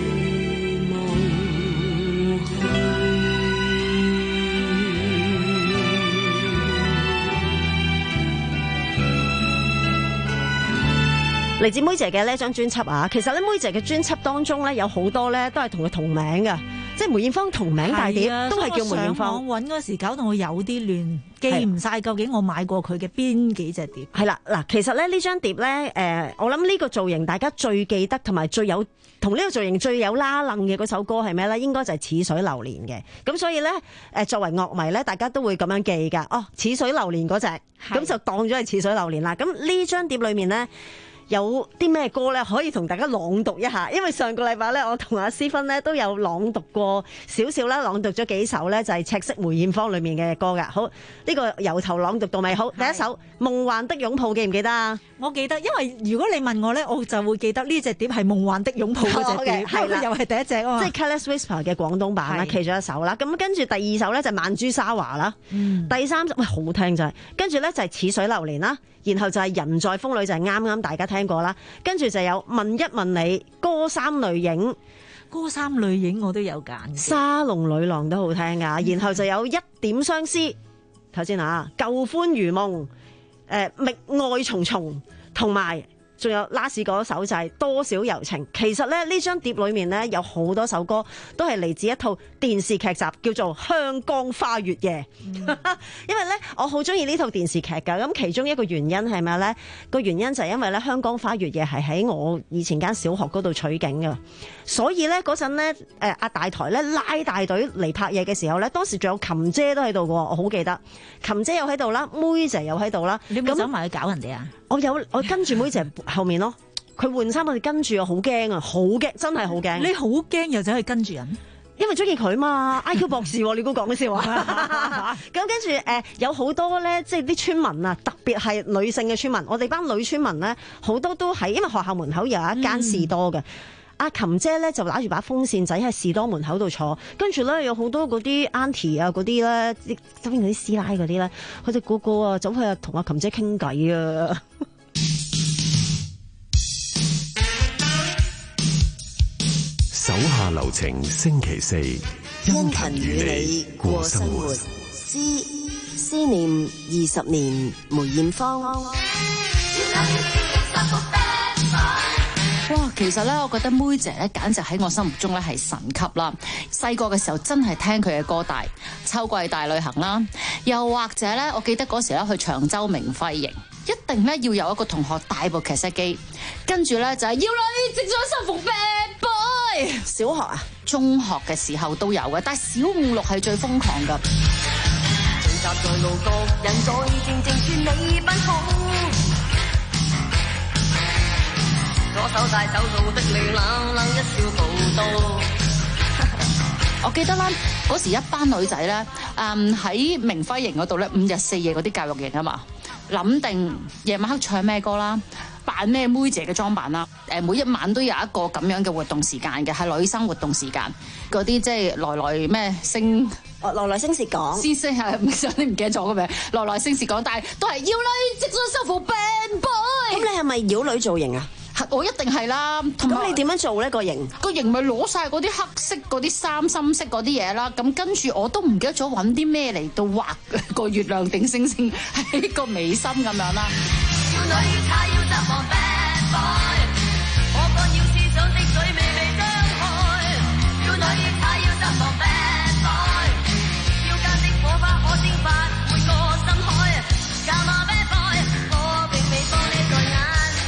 嚟自妹姐嘅呢張專輯啊，其實咧妹姐嘅專輯當中咧有好多咧都係同佢同名嘅，即係梅艷芳同名大碟都係叫梅艷芳。 我揾嗰時搞到我有啲亂，記唔晒究竟我買過佢嘅邊幾隻碟。 係啦，嗱，其實咧呢張碟咧，誒、呃，我諗呢個造型大家最記得同埋最有同呢個造型最有拉楞嘅嗰首歌係咩咧？應該就係《似水流年》嘅。咁所以咧，誒作為樂迷咧，大家都會咁樣記㗎。哦，《似水流年》嗰隻，咁就當咗係《似水流年》啦。咁呢張碟裏面咧，有啲咩歌咧可以同大家朗讀一下？因為上個禮拜咧，我同阿思芬咧都有朗讀過少少啦，朗讀咗幾首咧就係赤色梅艷芳裏面嘅歌噶。好，呢、這個由頭朗讀到尾。好，第一首《夢幻的擁抱》記唔記得啊？ 我記得，因為如果你問我咧，我就會記得呢隻碟係《夢幻的擁抱》嗰隻碟，係啦，又係第一隻啊嘛。即係 Careless Whisper 嘅廣東版啦，其中一首啦。咁跟住第二首咧就係《曼珠沙華》啦、嗯。第三首喂好聽就係，跟住咧就係《似水流年》啦。然後就係人在風裏，就係啱啱大家聽過啦，跟住就有問一問你，歌衫淚影， 歌衫淚影我都有揀， 沙龍女郎都好聽噶，然後就有一點相思，頭先啊，舊歡如夢，誒覓愛重重，同埋仲有 last 嗰首就係多少柔情。其實咧呢張碟裏面咧有好多首歌都係嚟自一套電視劇集叫做《香江花月夜》，嗯、因為咧我好中意呢套電視劇噶。咁其中一個原因係咩咧？個原因就係因為咧《香江花月夜》係喺我以前間小學嗰度取景噶，所以咧嗰陣咧誒阿大台咧拉大隊嚟拍嘢嘅時候咧，當時仲有琴姐都喺度噶，我好記得琴姐又喺度啦，妹姐又喺度啦。 你冇走埋去搞人哋啊？ 我有我跟住妹姐後面咯，佢換衫我哋跟住啊，好驚啊，好驚，真係好驚。 你好驚又走去跟住人？ 因為中意佢嘛 ，I Q 博士，你估講笑話？咁跟住誒、呃，有好多咧，即係啲村民啊，特別係女性嘅村民，我哋班女村民咧，好多都喺，因為學校門口有一間士多嘅。阿、嗯、琴姐咧就拿住把風扇仔喺士多門口度坐，跟住咧有好多嗰啲 auntie 啊，嗰啲咧，周邊嗰啲師奶嗰啲咧，佢哋個個啊走去啊同阿琴姐傾偈啊。 手下留情，星期四， 因勤與你過生活，思思念二十年梅艷芳。 哇，其實咧，我覺得妹姐咧，簡直喺我心目中咧係神級啦！細個嘅時候真係聽佢嘅歌大，秋季大旅行啦，又或者咧，我記得嗰時咧去長洲明輝營。 一定咧要有一個同學帶部劇 set 機，跟住咧就係要女即將收服 bad boy。 小學啊， 中學嘅時候都有嘅，但係小五六係最瘋狂噶。 聚集在路角，人在靜靜勸你奔赴。左手帶走路的你冷冷一笑步到。 我記得啦，嗰時一班女仔咧，誒喺明輝營嗰度咧，五日四夜嗰啲教育營啊嘛，諗定夜晚黑唱咩歌啦，扮咩妹姐嘅裝扮啦，誒每一晚都有一個咁樣嘅活動時間嘅，係女生活動時間，嗰啲即係來來咩星， 哦來來星事講， 先星係唔想你唔記得咗個名，來來星事講，但係都係妖女即將收服 band boy。 咁你係咪妖女造型啊？ 我一定係啦，同埋咁你點樣做呢個型？ 個型咪攞晒嗰啲黑色嗰啲三深色嗰啲嘢啦，咁跟住我都唔記得咗揾啲咩嚟到畫個月亮定星星喺個眉心咁樣啦。 要女她要執防 bad boy， 我幹要思想的嘴微微張開。要女她要執防 bad boy， 腰間的火花可蒸發每個深海。假馬 bad boy， 我並未放你在眼。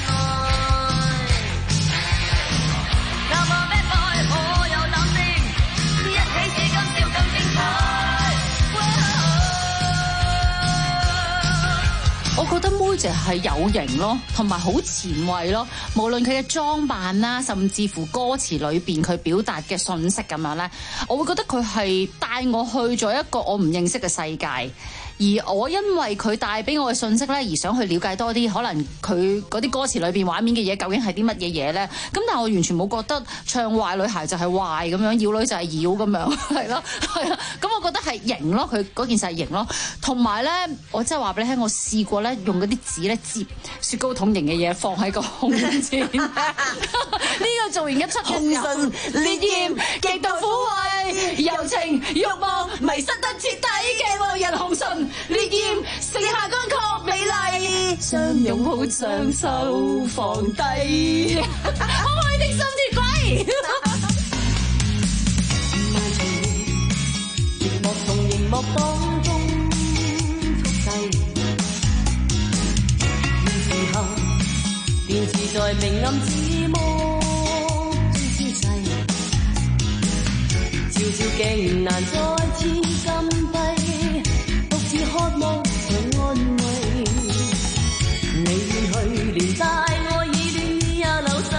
我覺得妹姐係有型咯，同埋好前衛咯。無論佢嘅裝扮啦，甚至乎歌詞裏邊佢表達嘅信息咁樣咧，我會覺得佢係帶我去咗一個我唔認識嘅世界。而我因為佢帶俾我嘅信息咧，而想去了解多啲，可能佢嗰啲歌詞裏邊畫面嘅嘢究竟係啲乜嘢嘢咧？咁但係我完全冇覺得唱壞女孩就係壞咁樣，妖女就係妖咁樣，係咯，係啊。咁我覺得係型咯，佢嗰件事係型咯。同埋咧，我真係話俾你聽，我試過咧用嗰啲紙咧摺雪糕筒型嘅嘢放喺個胸前，呢個造型一出， 紅唇烈焰極度苦味， 柔情慾望迷失得徹底嘅愛人紅唇。烈焰剩下乾涸美麗，相擁好雙手放低，可愛的心鐵鬼。 寂寞從熒幕當中速逝，現時候電視在明暗之魔中消逝，照照鏡難再次禁閉。渴望常安慰，你遠去，連帶愛意戀意也流逝。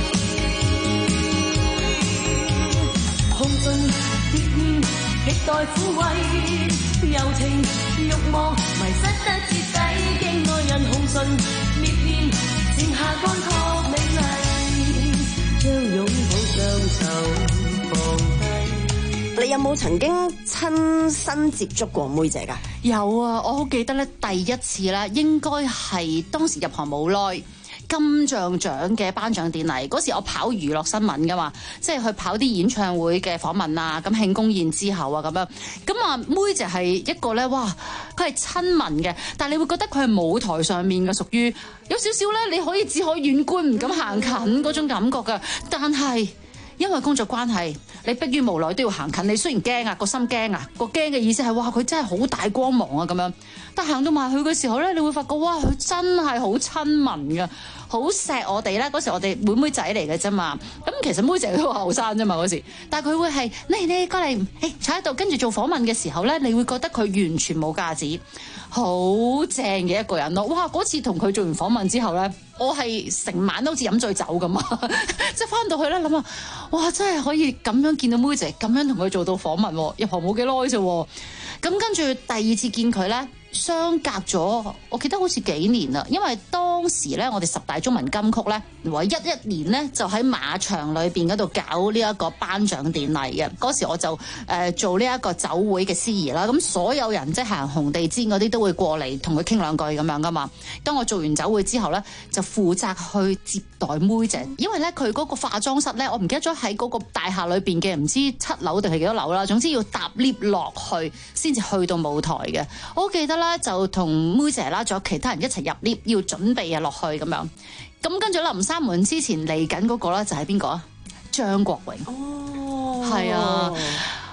紅唇烈焰極待撫慰，柔情慾望迷失得徹底，經愛人紅唇烈焰剩下乾涸美麗，將擁抱雙手放低。 你有冇曾經親身接觸過妹姐㗎？ 有啊，我好記得咧，第一次咧應該係當時入行冇耐金像獎嘅頒獎典禮嗰時，我跑娛樂新聞㗎嘛，即係去跑啲演唱會嘅訪問啊，咁慶功宴之後啊咁樣，咁啊妹姐係一個咧，哇，佢係親民嘅，但係你會覺得佢係舞台上面嘅，屬於有少少咧，你可以只可遠觀唔敢行近嗰種感覺㗎，但係因為工作關係，你迫於無奈都要行近。你雖然驚啊，個心驚啊，個驚嘅意思係哇，佢真係好大光芒啊咁樣。但行到埋去嘅時候咧，你會發覺哇，佢真係好親民㗎，好錫我哋咧。嗰時我哋妹妹仔嚟嘅啫嘛。咁其實妹姐都好後生啫嘛嗰時，但係佢會係你你過嚟，誒坐喺度跟住做訪問嘅時候咧，你會覺得佢完全冇架子，好正嘅一個人咯。哇！嗰次同佢做完訪問之後咧，我係成晚都好似飲醉酒咁啊！即係翻到去咧諗下，哇！真係可以咁樣見到妹姐，咁樣同佢做到訪問，入行冇幾耐啫。咁跟住第二次見佢咧，相隔咗，我記得好似幾年啦。因為當時咧，我哋十大中文金曲咧，唯一一年咧就喺馬場裏邊嗰度搞呢一個頒獎典禮嘅。嗰時我就誒、呃、做呢一個酒會嘅司儀啦。咁所有人即係行紅地氈嗰啲都會過嚟同佢傾兩句咁樣噶嘛。當我做完酒會之後咧，就負責去接待妹姐，因為咧佢嗰個化妝室咧，我唔記得咗喺嗰個大廈裏邊嘅唔知七樓定係幾多樓啦。總之要搭 lift 落去先至去到舞台嘅。我好記得啦，就同妹姐啦，仲有其他人一齊入 lift 要準備啊落去咁樣。咁跟住臨閂門之前嚟緊嗰個咧就係邊個啊？張國榮。哦，係啊。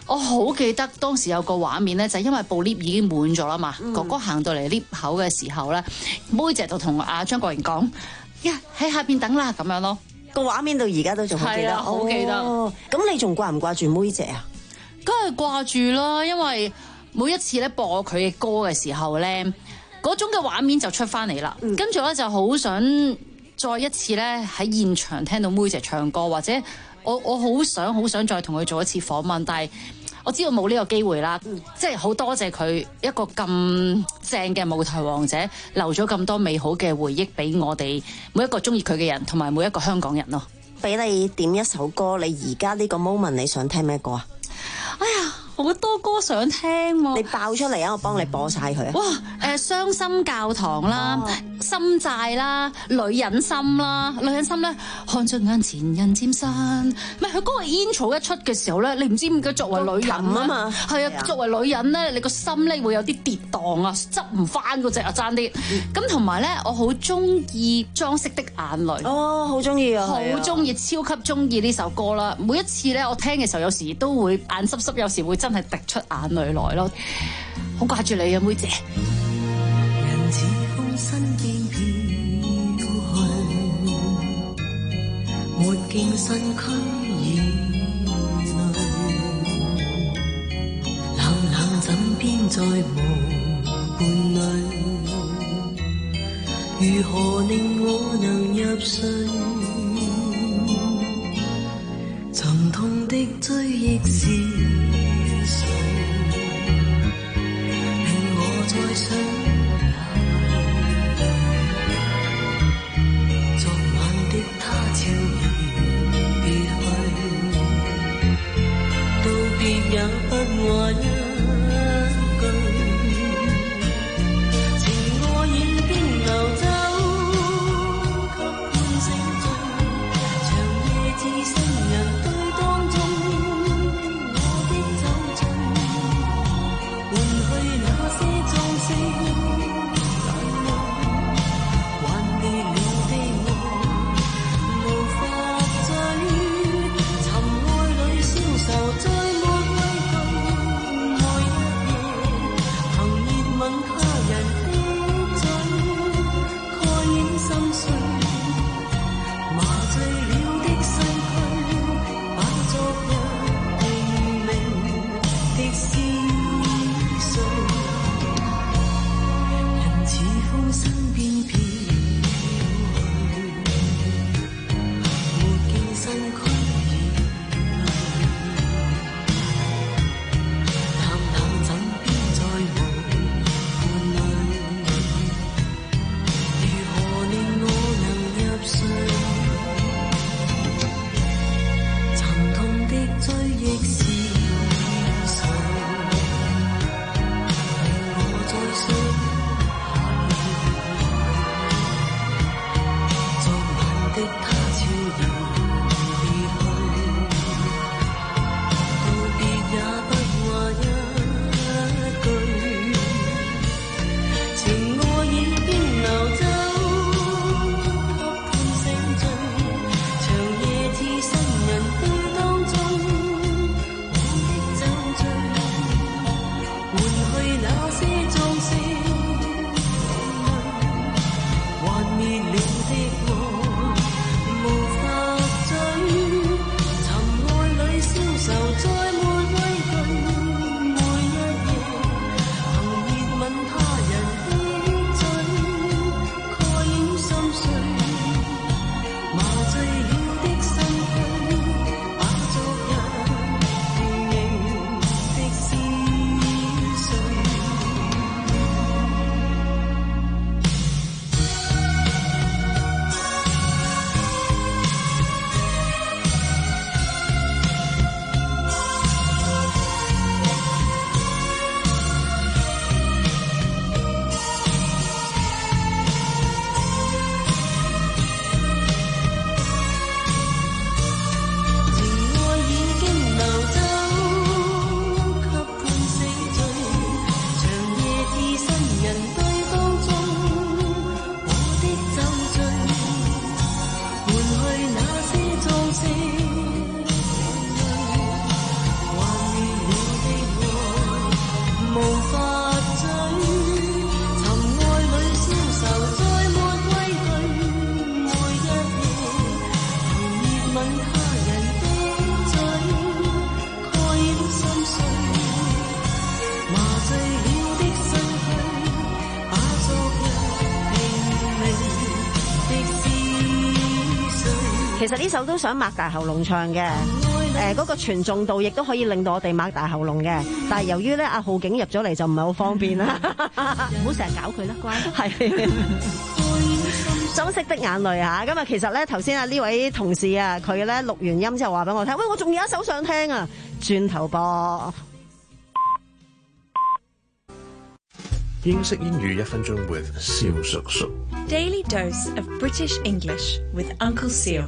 我好記得當時有個畫面咧，就係、因為部 lift 已經滿咗啦嘛，嗯、哥哥行到嚟 lift 口嘅時候咧，妹姐就同阿張國榮講：呀，喺下邊等啦，咁樣咯。 個畫面到而家都仲好記得， 好、啊、記得。咁、 哦、你仲掛唔掛住妹姐啊？ 梗係掛住啦，因為每一次咧播佢嘅歌嘅時候咧，嗰種嘅畫面就出翻嚟啦。嗯、跟住咧就好想再一次咧喺現場聽到妹姐唱歌，或者我我好想好想再同佢做一次訪問，但係我知道冇呢個機會啦。嗯、即係好多謝佢一個咁正嘅舞台王者，留咗咁多美好嘅回憶俾我哋每一個中意佢嘅人，同埋每一個香港人咯。 俾你點一首歌，你而家呢個 moment 你想聽咩歌啊？ 哎呀，好多歌想聽喎！ 你爆出嚟啊！我幫你播晒佢啊！ 哇！誒、呃，傷心教堂啦，哦、心債啦，女人心啦，女人心咧，看着眼前人漸散。唔係佢嗰個 intro 一出嘅時候咧，你唔知點解作為女人啊嘛，係啊，作為女人咧，你個心咧會有啲跌宕啊，執唔翻嗰隻啊，爭啲。咁同埋咧，我好中意裝飾的眼淚。 哦，好中意啊！ 好中意，超級中意呢首歌啦！每一次咧，我聽嘅時候，有時都會眼濕濕，有時會真係滴出眼淚來咯，好掛住你啊，妹姐。 人似風身邊飄去，沒見身軀已累，冷冷枕邊再無伴侶，如何令我能入睡？沉痛的追憶是誰？令我再想昨晚的他悄然別去，道別也不話一句，情我已經流走，給半醒醉，長夜至深人。 其實呢首都想擘大喉嚨唱嘅，誒、呃、嗰、那個傳頌度亦都可以令到我哋擘大喉嚨嘅，但係由於咧阿浩景入咗嚟就唔係好方便啦， 唔好成日搞佢啦，乖。 係珍惜的眼淚啊！咁啊，其實咧頭先啊呢位同事啊，佢咧錄完音之後話俾我聽，喂，我仲有一首想聽啊，轉頭播。 英式英語一分鐘 with 蕭叔叔。 Daily dose of British English with Uncle Seal。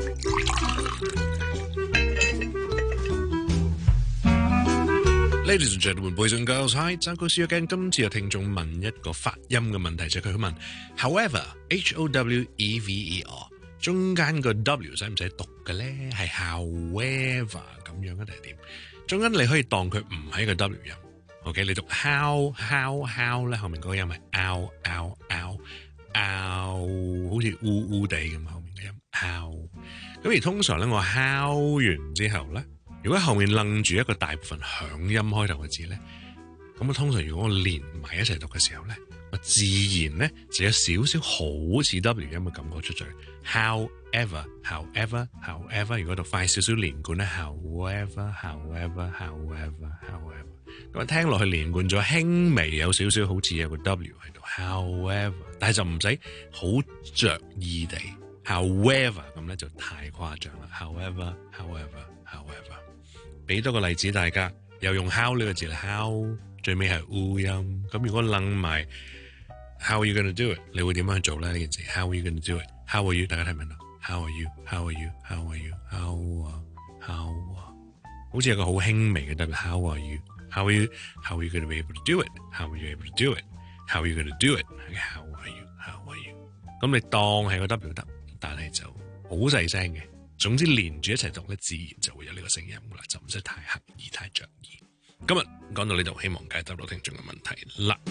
Ladies and gentlemen, boys and girls, hi, it's Uncle Seal again。今次有聽眾問一個發音嘅問題，就係佢問 However, H O W E V E R 中間個 W 使唔使讀嘅咧？係 however 咁樣啊定係點？中間你可以當佢唔係個 W 音。OK， 你讀 how how how 咧，後面嗰個音係 ow ow ow ow， 好似烏烏地咁後面嘅音 how。咁而通常咧，我 how 完之後咧，如果後面楞住一個大部分響音開頭嘅字咧，咁啊通常如果我連埋一齊讀嘅時候咧，我自然咧就有少少好似 W 音嘅感覺出咗嚟。However however however， 如果讀快少少連貫咧 ，however however however however。咁啊，聽落去連貫咗，輕微有少少好似有個 W 喺度 ，however， 但係就唔使好着意地 ，however 咁咧就太誇張啦 ，however，however，however， 俾多個例子大家，又用 how 呢個字嚟 how， 最尾係 u 音，咁如果楞埋 how are you gonna do it， 你會點樣去做咧呢件事 ？How are you gonna do it？How are you？ 大家睇唔睇到 ？How are you？How are you？How are you？How 啊 ？How 啊？好似有個好輕微嘅 W，How are you？How are you? How are you going to be able to do it? How are you able to do it? How are you going to do it? How are you? How are you? 咁你當係個 W 得，但係就好細聲嘅。總之連住一齊讀咧，自然就會有呢個聲音噶啦，就唔使太刻意、太着意。今日講到呢度，希望解答到聽眾嘅問題啦。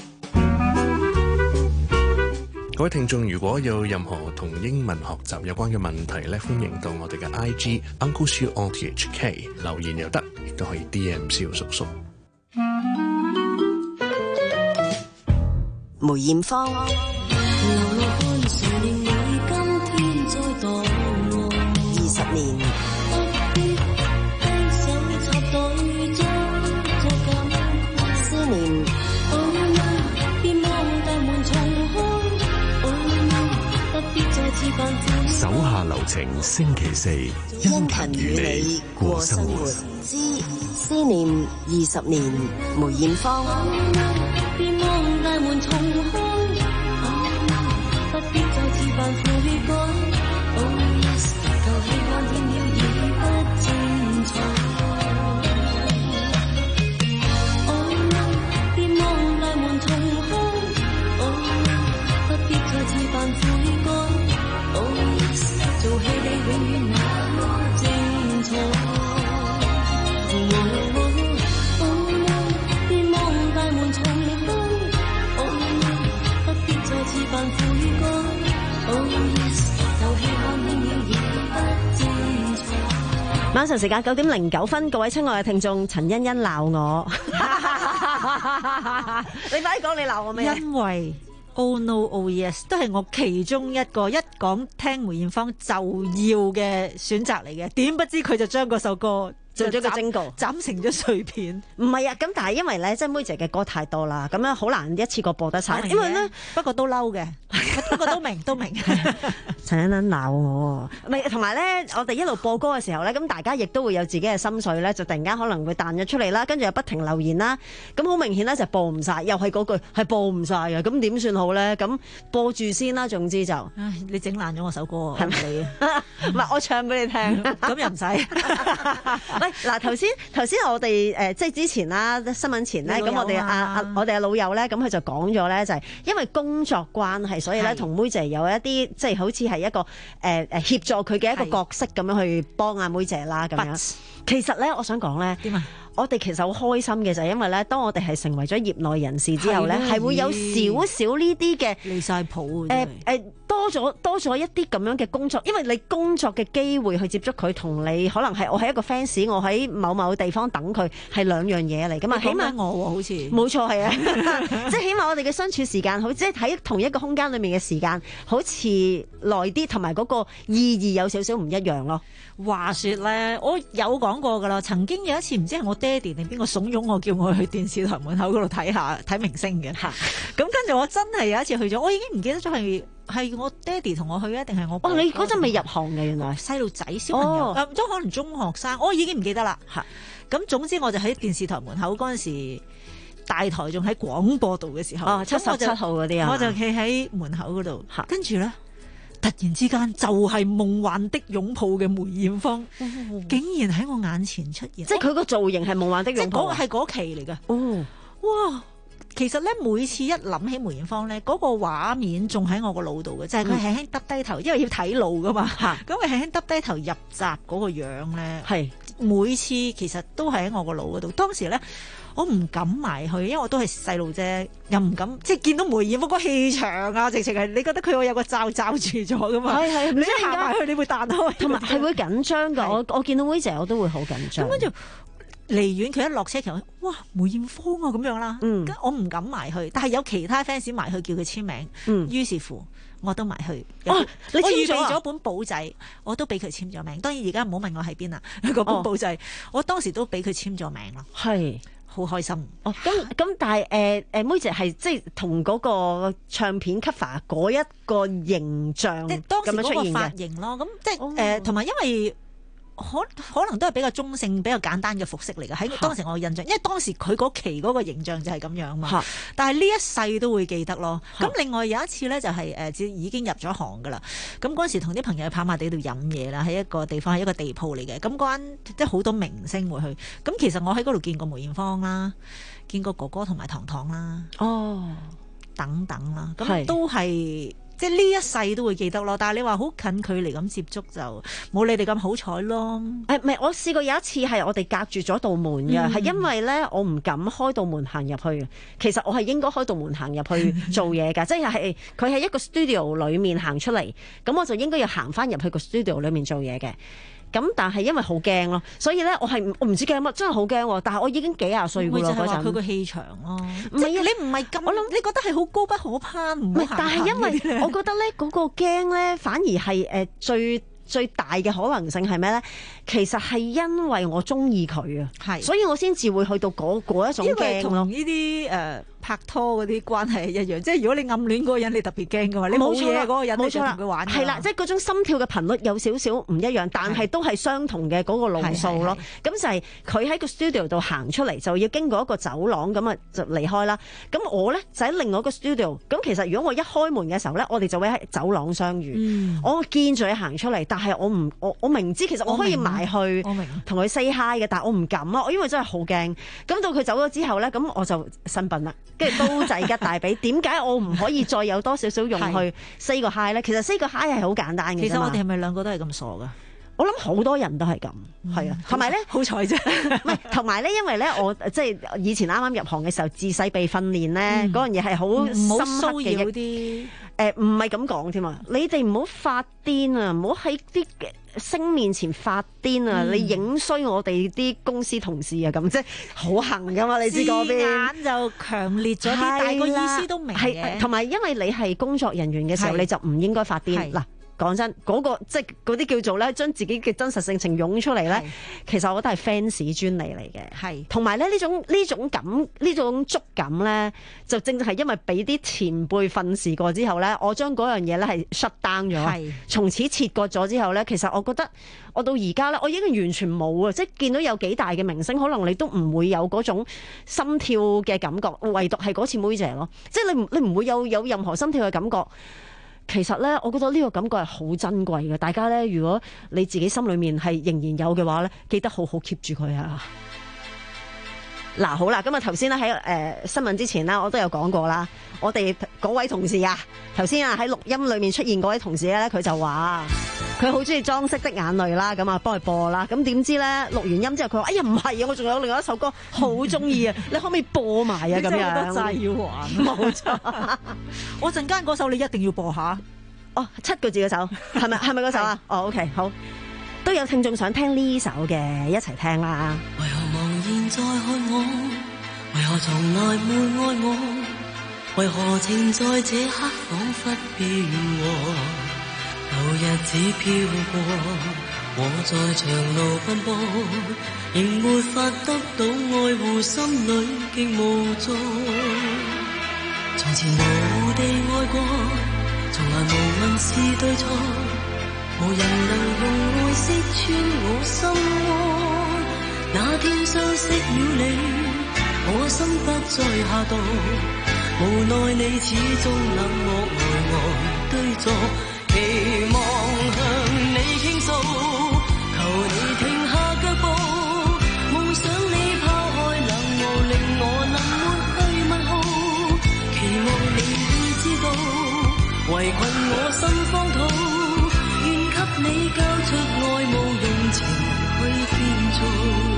各位聽眾，如果有任何同英文學習有關嘅問題咧，歡迎到我哋嘅 I G Uncle Siu O T H K 留言又得，亦都可以 D M 蕭叔叔。 梅艷芳，二十年。思念， 手下留情，星期四，殷勤與你過生活。 之思念二十年，梅艷芳。 晚上時間九點零九分，各位親愛嘅聽眾，陳欣欣鬧我，你快啲講你鬧我咩？ 因為 Oh No Oh Yes 都係我其中一個一講聽梅艷芳就要嘅選擇嚟嘅，點不知佢就將嗰首歌做咗個徵稿， 斬成咗碎片。 唔係啊，咁但係因為咧，即係妹姐嘅歌太多啦，咁樣好難一次過播得晒。因為咧， 不過都嬲嘅，不過都明都明。 陳欣欣鬧我，唔係同埋咧，我哋一路播歌嘅時候咧，咁大家亦都會有自己嘅心水咧，就突然間可能會彈咗出嚟啦，跟住又不停留言啦，咁好明顯咧就播唔晒，又係嗰句係播唔晒嘅，咁點算好咧？咁播住先啦，總之就， 唉，你整爛咗我首歌，係咪？ 唔係我唱俾你聽， 咁又唔使。 喂，嗱頭先頭先我哋誒即係之前啦，新聞前咧，咁我哋阿阿我哋阿老友咧，咁佢就講咗咧，就係因為工作關係，所以咧同妹姐有一啲即係好似係一個誒誒協助佢嘅一個角色咁樣去幫阿妹姐啦咁樣。其實咧，我想講咧，點啊？ 我哋其實好開心嘅就係因為咧，當我哋係成為咗業內人士之後咧，係會有少少呢啲嘅離晒譜誒誒多咗多咗一啲咁樣嘅工作，因為你工作嘅機會去接觸佢，同你可能係我係一個 fans， 我喺某某地方等佢係兩樣嘢嚟噶嘛。起碼我好似冇錯係啊，即係起碼我哋嘅相處時間好，即係喺同一個空間裏面嘅時間好似耐啲，同埋嗰個意義有少少唔一樣咯。 話說咧，我有講過噶啦，曾經有一次唔知係我爹哋定邊個慫恿我，叫我去電視台門口嗰度睇下睇明星嘅。咁跟住我真係有一次去咗，我已經唔記得咗係係我爹哋同我去啊，定係我哥哥？ 哦，你嗰陣未入行嘅原來細路仔小朋友，哦、都可能中學生，我已經唔記得啦。咁總之我就喺電視台門口嗰陣時，大台仲喺廣播道嘅時候， 哦，七十七號嗰啲啊， 我就企喺門口嗰度，跟住咧。突然之間就係夢幻的擁抱嘅梅艷芳，哦、竟然喺我眼前出現， 即係佢個造型係夢幻的擁抱， 係嗰期嚟㗎。 哦， 哇！其實咧，每次一諗起梅艷芳咧，嗰、嗰個畫面仲喺我個腦度嘅，就係佢輕輕耷低頭，因為要睇路噶嘛。咁佢輕輕耷低頭入閘嗰個樣咧，係每次其實都係喺我個腦嗰度。當時咧。我唔敢埋去，因為我都係細路啫，又唔敢即係見到梅艷芳個氣場啊！直情係你覺得佢會有個罩罩住咗噶嘛？係係，你一行埋去你會彈開， 同埋係會緊張㗎。我我見到妹姐我都會好緊張。 咁跟住離遠佢一落車橋，哇梅艷芳啊咁樣啦。嗯，我唔敢埋去，但係有其他 fans 埋去叫佢簽名。嗯，於是乎我都埋去。 哦，你簽咗啊？我預備咗本簿仔，我都俾佢簽咗名。當然而家唔好問我喺邊啦，嗰本簿仔，我當時都俾佢簽咗名咯。 係。 好開心哦！咁咁，但係誒誒，妹姐係即係同嗰個唱片 cover 嗰一個形象咁樣出現嘅髮型咯。咁即係誒，同、呃、埋因為可可能都係比較中性、比較簡單嘅服飾嚟嘅。喺當時我印象，因為當時佢嗰期嗰個形象就係咁樣嘛。但係呢一世都會記得咯。咁另外有一次咧，就係誒已經入咗行噶啦。咁嗰陣時同啲朋友喺跑馬地度飲嘢啦，喺一個地方係一個地鋪嚟嘅。咁嗰間即係好多明星會去。咁其實我喺嗰度見過梅艷芳啦，見過哥哥同埋糖糖啦。哦，等等啦，咁都係。即係呢一世都會記得咯，但係你話好近距離咁接觸就冇你哋咁好彩咯。 誒唔係，我試過有一次係我哋隔住咗道門嘅，係、嗯、因為咧我唔敢開道門行入去。其實我係應該開道門行入去做嘢㗎，即係係佢係一個 studio 裏面行出嚟，咁我就應該要行翻入去個 studio 裏面做嘢嘅。咁但係因為好驚咯，所以咧我係我唔知驚乜，真係好驚。但係我已經幾廿歲㗎啦嗰陣。佢個氣場咯，唔係啊，你唔係咁，我諗你覺得係好高不可攀，唔好行。但係因為我覺得咧嗰個驚咧，反而係誒最最大嘅可能性係咩咧？其實係因為我中意佢啊，係，所以我先至會去到嗰嗰一種驚咯。因為同呢啲誒拍拖嗰啲關係一樣，即係如果你暗戀嗰個人，你特別驚㗎嘛。你冇嘢嗰個人，你就同佢玩。係啦，即係嗰種心跳嘅頻率有少少唔一樣，但係都係相同嘅嗰個路數咯。咁就係佢喺個 studio 度行出嚟，就要經過一個走廊咁啊，就離開啦。咁我咧就喺另外一個 studio。咁其實如果我一開門嘅時候咧，我哋就會喺走廊相遇。嗯、我見住佢行出嚟，但係我唔我我明知其實我可以埋去同佢 say hi 嘅，但係我唔敢啊，我因為真係好驚。咁到佢走咗之後咧，咁我就新笨啦。跟住刀仔吉大髀，點解我唔可以再有多少少用去 say 個 hi 咧？其實 say 個 hi 係好簡單嘅。其實我哋係咪兩個都係咁傻噶？我諗好多人都係咁，係、嗯、啊。同埋咧，好彩啫。唔係，同埋咧，因為咧，我即係以前啱啱入行嘅時候，自細被訓練咧，嗰樣嘢係好深刻嘅啲。誒，唔係咁講添啊！你哋唔好發癲啊！唔好喺啲星面前發癲啊！嗯、你影衰我哋啲公司同事啊！咁即係好行噶嘛？你知嗰邊字眼就強烈咗啲，但係個意思都明嘅。同埋因為你係工作人員嘅時候，你就唔應該發癲嗱。講真，嗰、那個即係嗰啲叫做咧，將自己嘅真實性情湧出嚟咧，其實我覺得係 fans 專利嚟嘅。係，同埋咧呢種呢種感呢種觸感咧，就正係因為俾啲前輩訓示過之後咧，我將嗰樣嘢咧係 shut down 咗，係從此切割咗之後咧，其實我覺得我到而家咧，我已經完全冇啊！即係見到有幾大嘅明星，可能你都唔會有嗰種心跳嘅感覺，唯獨係嗰次妹姐咯，即係你唔你唔會有有任何心跳嘅感覺。其實咧，我覺得呢個感覺係好珍貴嘅。大家咧，如果你自己心裏面係仍然有嘅話咧，記得好好 keep 住佢啊！嗱，好啦，咁啊頭先咧喺誒新聞之前啦，我都有講過啦。我哋嗰位同事啊，頭先啊喺錄音裏面出現嗰位同事咧，佢就話。 佢好中意裝飾的眼淚啦，咁啊幫佢播啦。咁點知咧錄完音之後，佢話：哎呀唔係啊，我仲有另外一首歌好中意啊，你可唔可以播埋啊？咁樣好多債要還， 冇錯。 我陣間嗰首你一定要播下。 哦，七個字嗰首係咪係咪嗰首啊？哦 ，OK， 好，都有聽眾想聽呢首嘅，一齊聽啦。 為何茫然再看我？為何從來沒愛我？為何情在這刻彷彿變和？舊日子飄過，我在長路奔波，仍沒法得到愛護，心裏極無助。從前模糊地愛過，從來無問是對錯，無人能用愛識穿我心窩。那天相識了你，我心不再下墮，無奈你始終冷漠呆呆對坐，期望向你傾訴，求你停下腳步，夢想你拋開冷漠，令我能抹去問號，期望你會知道，圍困我心荒土，願給你交出愛慕，用情去建造。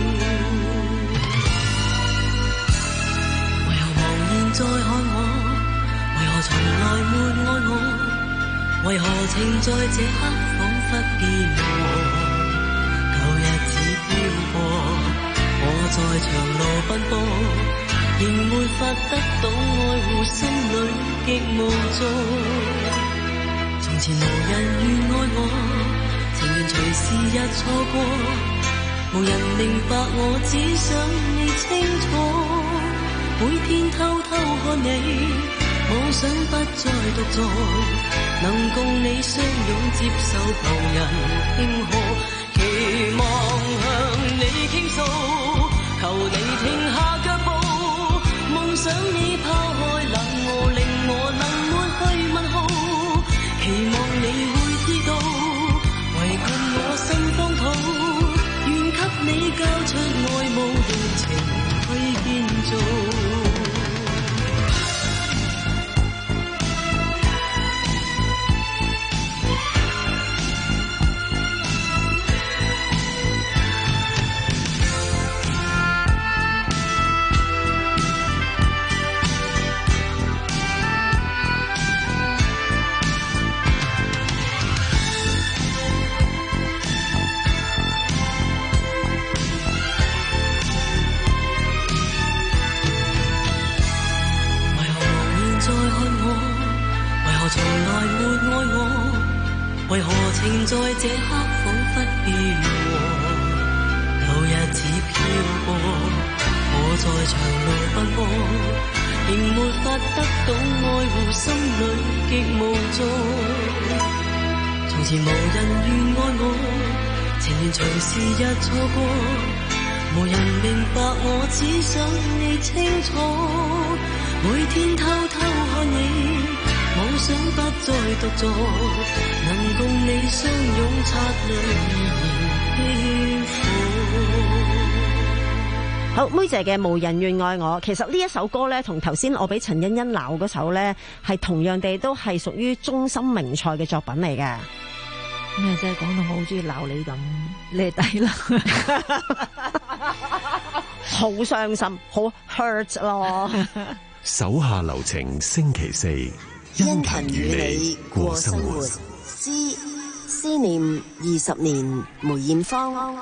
為何茫然再看我？為何從來沒愛我？為何情在這刻彷彿變和？舊日子飄過，我在長路奔波，仍沒法得到愛護，心裏極無助。從前無人願愛我，情願隨時日錯過，無人明白我，只想你清楚。每天偷偷看你，妄想不再獨坐，能共你相擁接受旁人慶賀，期望向你傾訴，求你停下腳步，夢想你拋開冷漠，令我能抹去問號，期望你會知道，圍困我心荒土，願給你交出愛慕，用情去建造。為何情在這刻彷彿變和？舊日子飄過，我在長路奔波，仍沒法得到愛護，心裏極無助。從前無人願愛我，情願隨時日錯過，無人明白我，只想你清楚。每天偷偷看你，妄想不再獨坐，能共你相擁擦亮依然好，妹姐嘅無人願愛我，其實呢一首歌呢，同頭先我俾陳欣欣鬧嗰首呢，係同樣地都係屬於中心名菜嘅作品嚟嘅。 咩啫？講到我好中意鬧你咁，你係抵啦， 好傷心，好 hurt 咯。 手下留情，星期四， 殷勤與你過生活。之思念二十年，梅艷芳。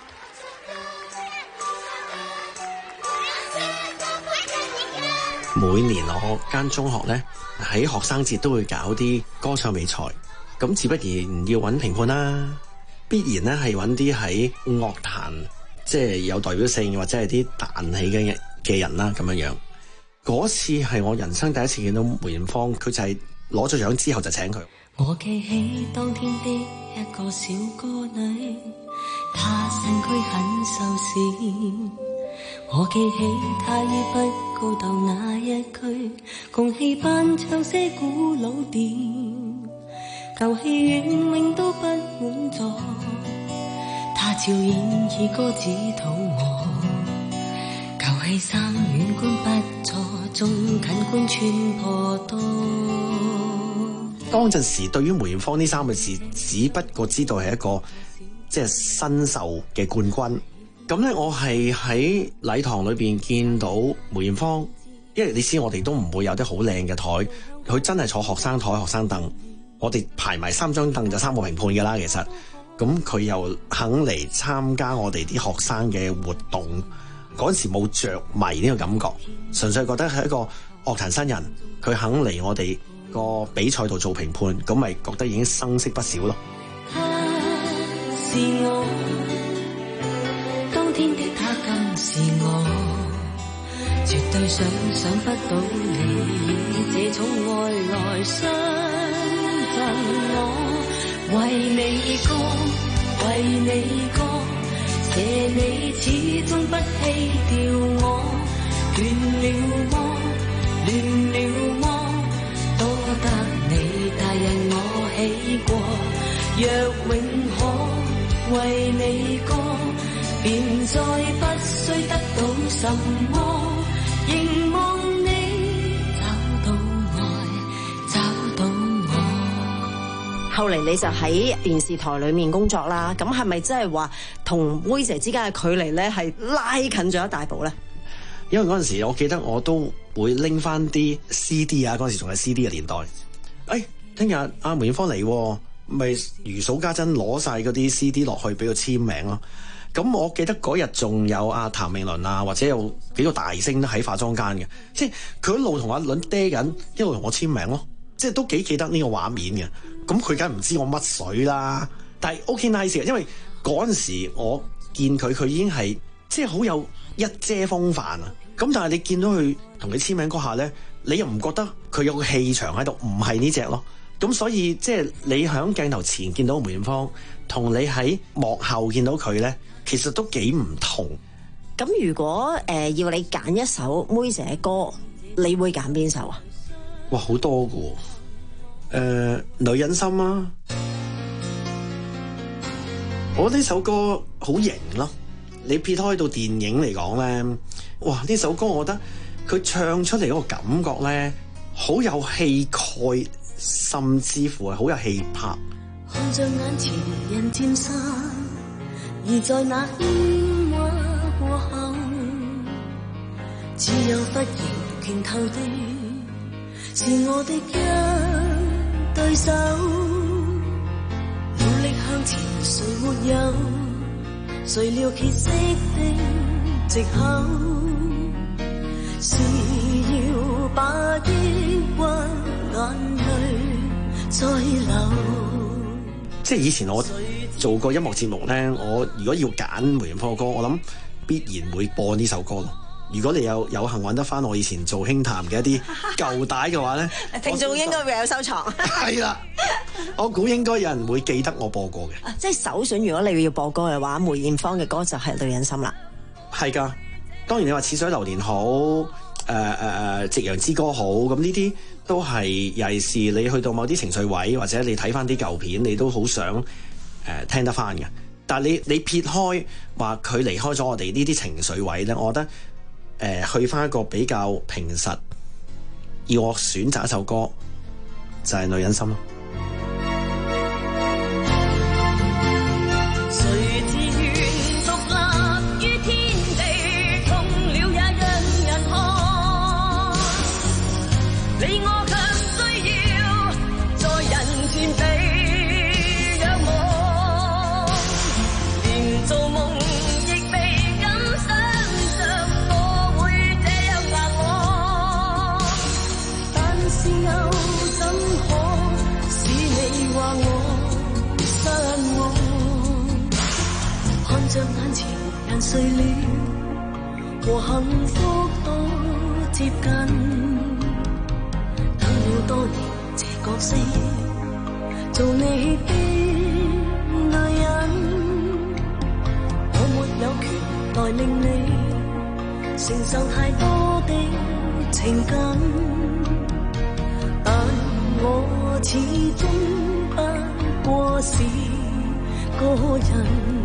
每年我間中學咧喺學生節都會搞啲歌唱比賽，咁自不然要揾評判啦，必然咧係揾啲喺樂壇即係有代表性或者係啲彈起嘅嘅人啦咁樣樣。嗰次係我人生第一次見到梅艷芳，佢就係攞咗獎之後就請佢。 我記起當天的一個小歌女，她身軀很瘦小。我記起她於北高鬥那一區，共戲班唱些古老調，舊戲院永都不滿座，她照演以歌指討我。舊戲三院觀不錯，中近觀穿破多。 當陣時對於梅艷芳呢三個字，只不過知道係一個即係新秀嘅冠軍。咁咧，我係喺禮堂裏邊見到梅艷芳，因為你知我哋都唔會有啲好靚嘅台，佢真係坐學生台、學生凳，我哋排埋三張凳就三個評判㗎啦。其實，咁佢又肯嚟參加我哋啲學生嘅活動，嗰陣時冇着迷呢個感覺，純粹覺得係一個樂壇新人，佢肯嚟我哋個比賽度做評判，咁咪覺得已經生色不少咯。 他是我，當天的他更是我，絕對想想不到你以這種愛來相贈我，為你歌，為你歌，謝你始終不棄掉我，亂了麼，亂了麼，多得你大人我起過，若永可為你歌，便再不需得到什麼，凝望你找到愛，找到我。 後嚟你就喺電視台裏面工作啦，咁係咪真係話同妹姐之間嘅距離咧係拉近咗一大步咧？ 因為嗰陣時我記得我都會拎翻啲 C D 啊，嗰陣時仲係 C D 嘅年代。誒，聽日阿梅艷芳嚟，咪如數家珍攞晒嗰啲 C D 落去俾佢簽名咯。咁我記得嗰日仲有阿譚詠麟啊，或者有幾個大星都喺化妝間嘅，即係佢一路同阿倫嗲緊，一路同我簽名咯，即係都幾記得呢個畫面嘅。咁佢梗係唔知我乜水啦，但係 OK nice 嘅，因為嗰陣時我見佢，佢已經係即係好有一姐風範啊。咁但係你見到佢同你簽名嗰下咧，你又唔覺得佢有個氣場喺度，唔係呢隻咯。咁所以即係你喺鏡頭前見到梅艷芳，同你喺幕後見到佢咧，其實都幾唔同。 咁如果誒、呃、要你揀一首妹姐嘅歌，你會揀邊首啊？ 哇，好多噶，誒、呃，女人心啊！我呢首歌好型咯。你撇開到電影嚟講咧，哇！呢首歌我覺得佢唱出嚟嗰個感覺咧，好有氣概，甚至乎係好有氣魄。 看着眼前人漸散，而在那喧嘩過後，只有忽然拳頭的是我的一對手，努力向前誰沒有，誰料歇息的藉口，是要把抑鬱眼淚再流。 即係以前我做過音樂節目咧，我如果要揀梅艷芳嘅歌，我諗必然會播呢首歌咯。如果你有有幸揾得翻我以前做輕談嘅一啲舊帶嘅話咧， 聽眾應該會有收藏。 係啦，我估應該有人會記得我播過嘅。 即係首選，如果你要播歌嘅話，梅艷芳嘅歌就係《女人心》啦。 係㗎，當然你話《似水流年》好，誒誒誒《夕陽之歌》好，咁呢啲都係尤其是你去到某啲情緒位，或者你睇翻啲舊片，你都好想誒、呃、聽得翻嘅。但係你你撇開話佢離開咗我哋呢啲情緒位咧，我覺得誒、呃、去翻一個比較平實，要我選擇一首歌就係、是《女人心》咯。 着眼前人睡了，和幸福多接近，等了多年這角色，做你的女人，我沒有權來令你承受太多的情感，但我始終不過是個人。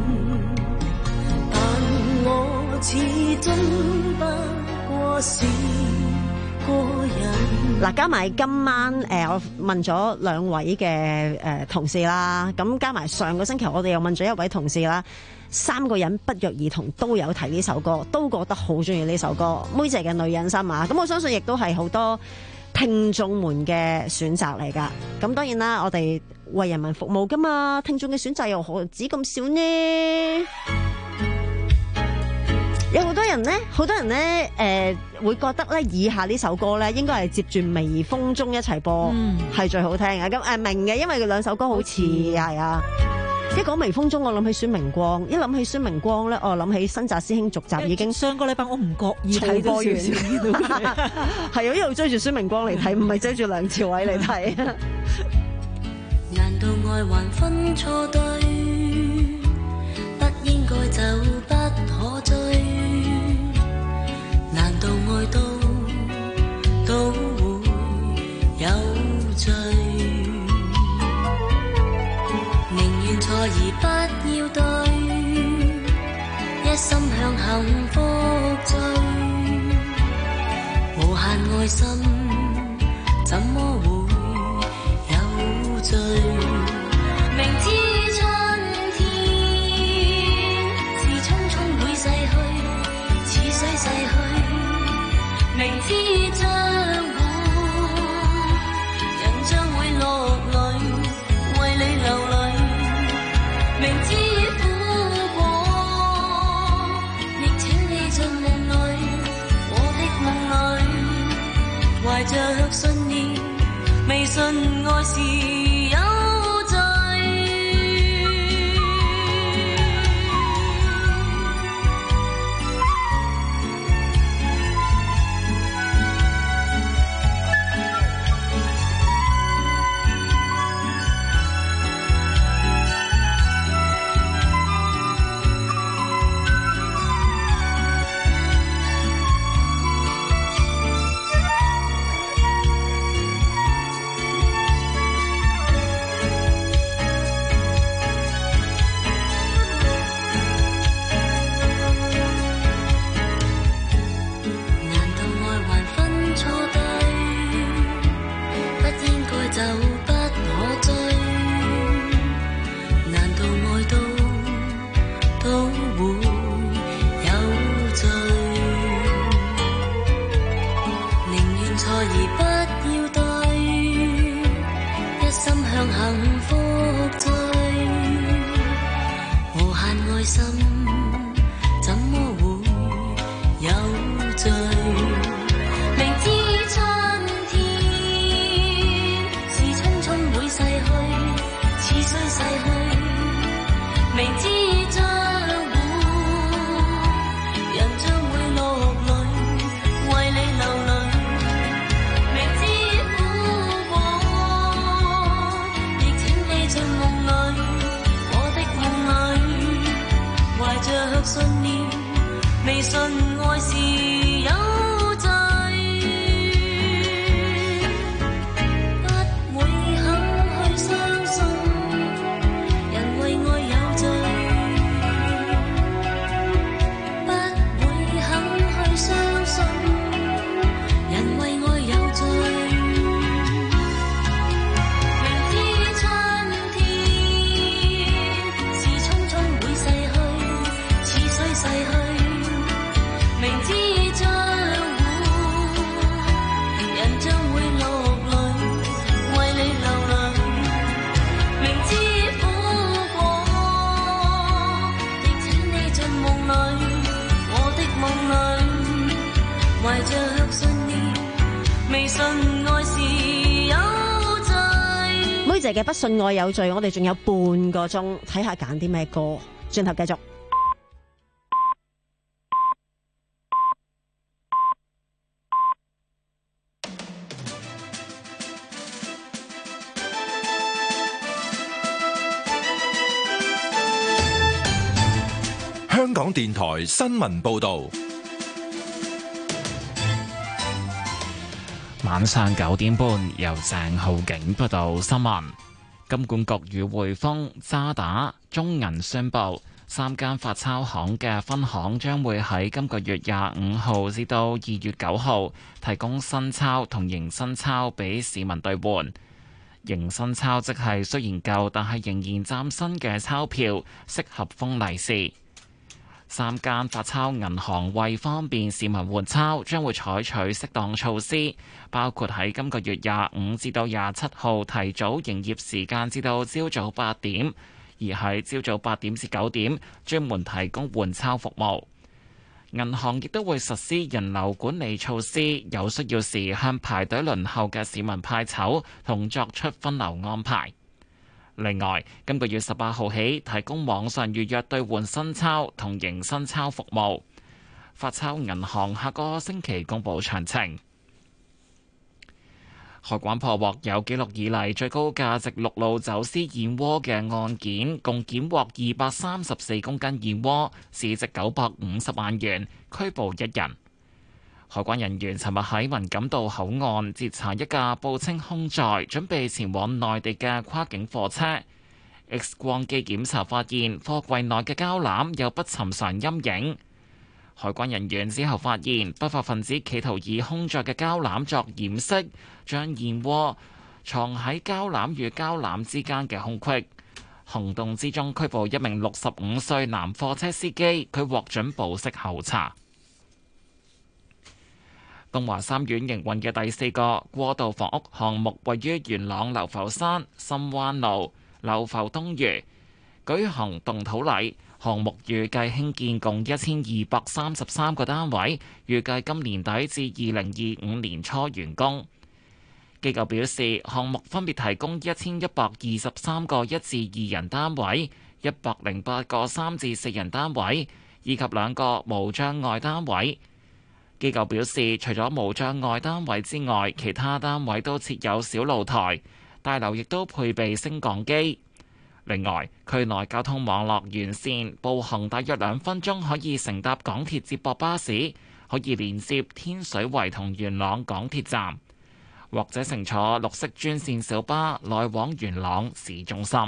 我始終不過是個人。 嗱，加埋今晚誒、呃，我問咗兩位嘅誒、呃、同事啦，咁加埋上個星期我哋又問咗一位同事啦，三個人不約而同都有提呢首歌，都覺得好中意呢首歌，妹姐嘅女人心啊！咁我相信亦都係好多聽眾們嘅選擇嚟㗎。咁當然啦，我哋為人民服務㗎嘛，聽眾嘅選擇又何止咁少呢？有好多人呢，好多人呢，誒、呃、會覺得咧，以下呢首歌咧，應該係接住微風中一齊播，係、嗯、最好聽嘅。咁誒、呃、明嘅，因為佢兩首歌好似係啊。一講微風中，我諗起孫明光；一諗起孫明光咧，我諗起新紮師兄續集已經。上個禮拜我唔覺意睇多少少，係啊，一路追住孫明光嚟睇，唔係追住梁朝偉嚟睇。 難道愛還分錯對？不應該走，不可追。難道愛都都會有罪？寧願錯而不要對，一心向幸福追。無限愛心怎麼會有罪？明知春天是匆匆會逝去，似水逝去。明知將會人將會落淚，為你流淚。明知苦果，亦請你進夢裏，我的夢裏。懷着信念，未信愛是有罪。 嘅不信愛有罪，我哋仲有半個鐘，睇下揀啲咩歌，轉頭繼續。 香港電台新聞報道。 晚上九點半，由鄭浩景報道新聞。金管局與匯豐、渣打、中銀宣布三間發鈔行嘅分行將會喺今個月廿五號至到二月九號提供新鈔同迎新鈔俾市民兌換。迎新鈔即係雖然舊，但係仍然嶄新嘅鈔票，適合封利是。三間發鈔銀行為方便市民換鈔，將會採取適當措施，包括喺今個月廿五至到廿七號提早營業時間至到朝早八點，而喺朝早八點至九點專門提供換鈔服務。銀行亦都會實施人流管理措施，有需要時向排隊輪候嘅市民派籌同作出分流安排。另外，今個月十八號起提供網上預約兌換新鈔同迎新鈔服務。發鈔銀行下個星期公佈詳情。海關破獲有紀錄以嚟最高價值陸路走私燕窩嘅案件，共檢獲二百三十四公斤燕窩，市值九百五十萬元，拘捕一人。海關人員尋日喺文錦渡口岸截查一架報稱空載，準備前往內地嘅跨境貨車。X 光機檢查發現貨櫃內嘅膠籃有不尋常陰影。海關人員之後發現，不法分子企圖以空載嘅膠籃作掩飾，將燕窩藏喺膠籃與膠籃之間嘅空隙。行動之中拘捕一名六十五歲男貨車司機，佢獲准保釋候查。東華三院營運嘅第四個過渡房屋項目位於元朗流浮山深灣路流浮東隅，舉行動土禮。項目預計興建共一千二百三十三個單位，預計今年底至二零二五年初完工。機構表示，項目分別提供一千一百二十三個一至二人單位、一百零八個三至四人單位，以及兩個無障礙單位。機構表示，除咗無障礙單位之外，其他單位都設有小露台，大樓亦都配備升降機。另外，區內交通網絡完善，步行大約兩分鐘可以乘搭港鐵接駁巴士，可以連接天水圍同元朗港鐵站，或者乘坐綠色專線小巴來往元朗市中心。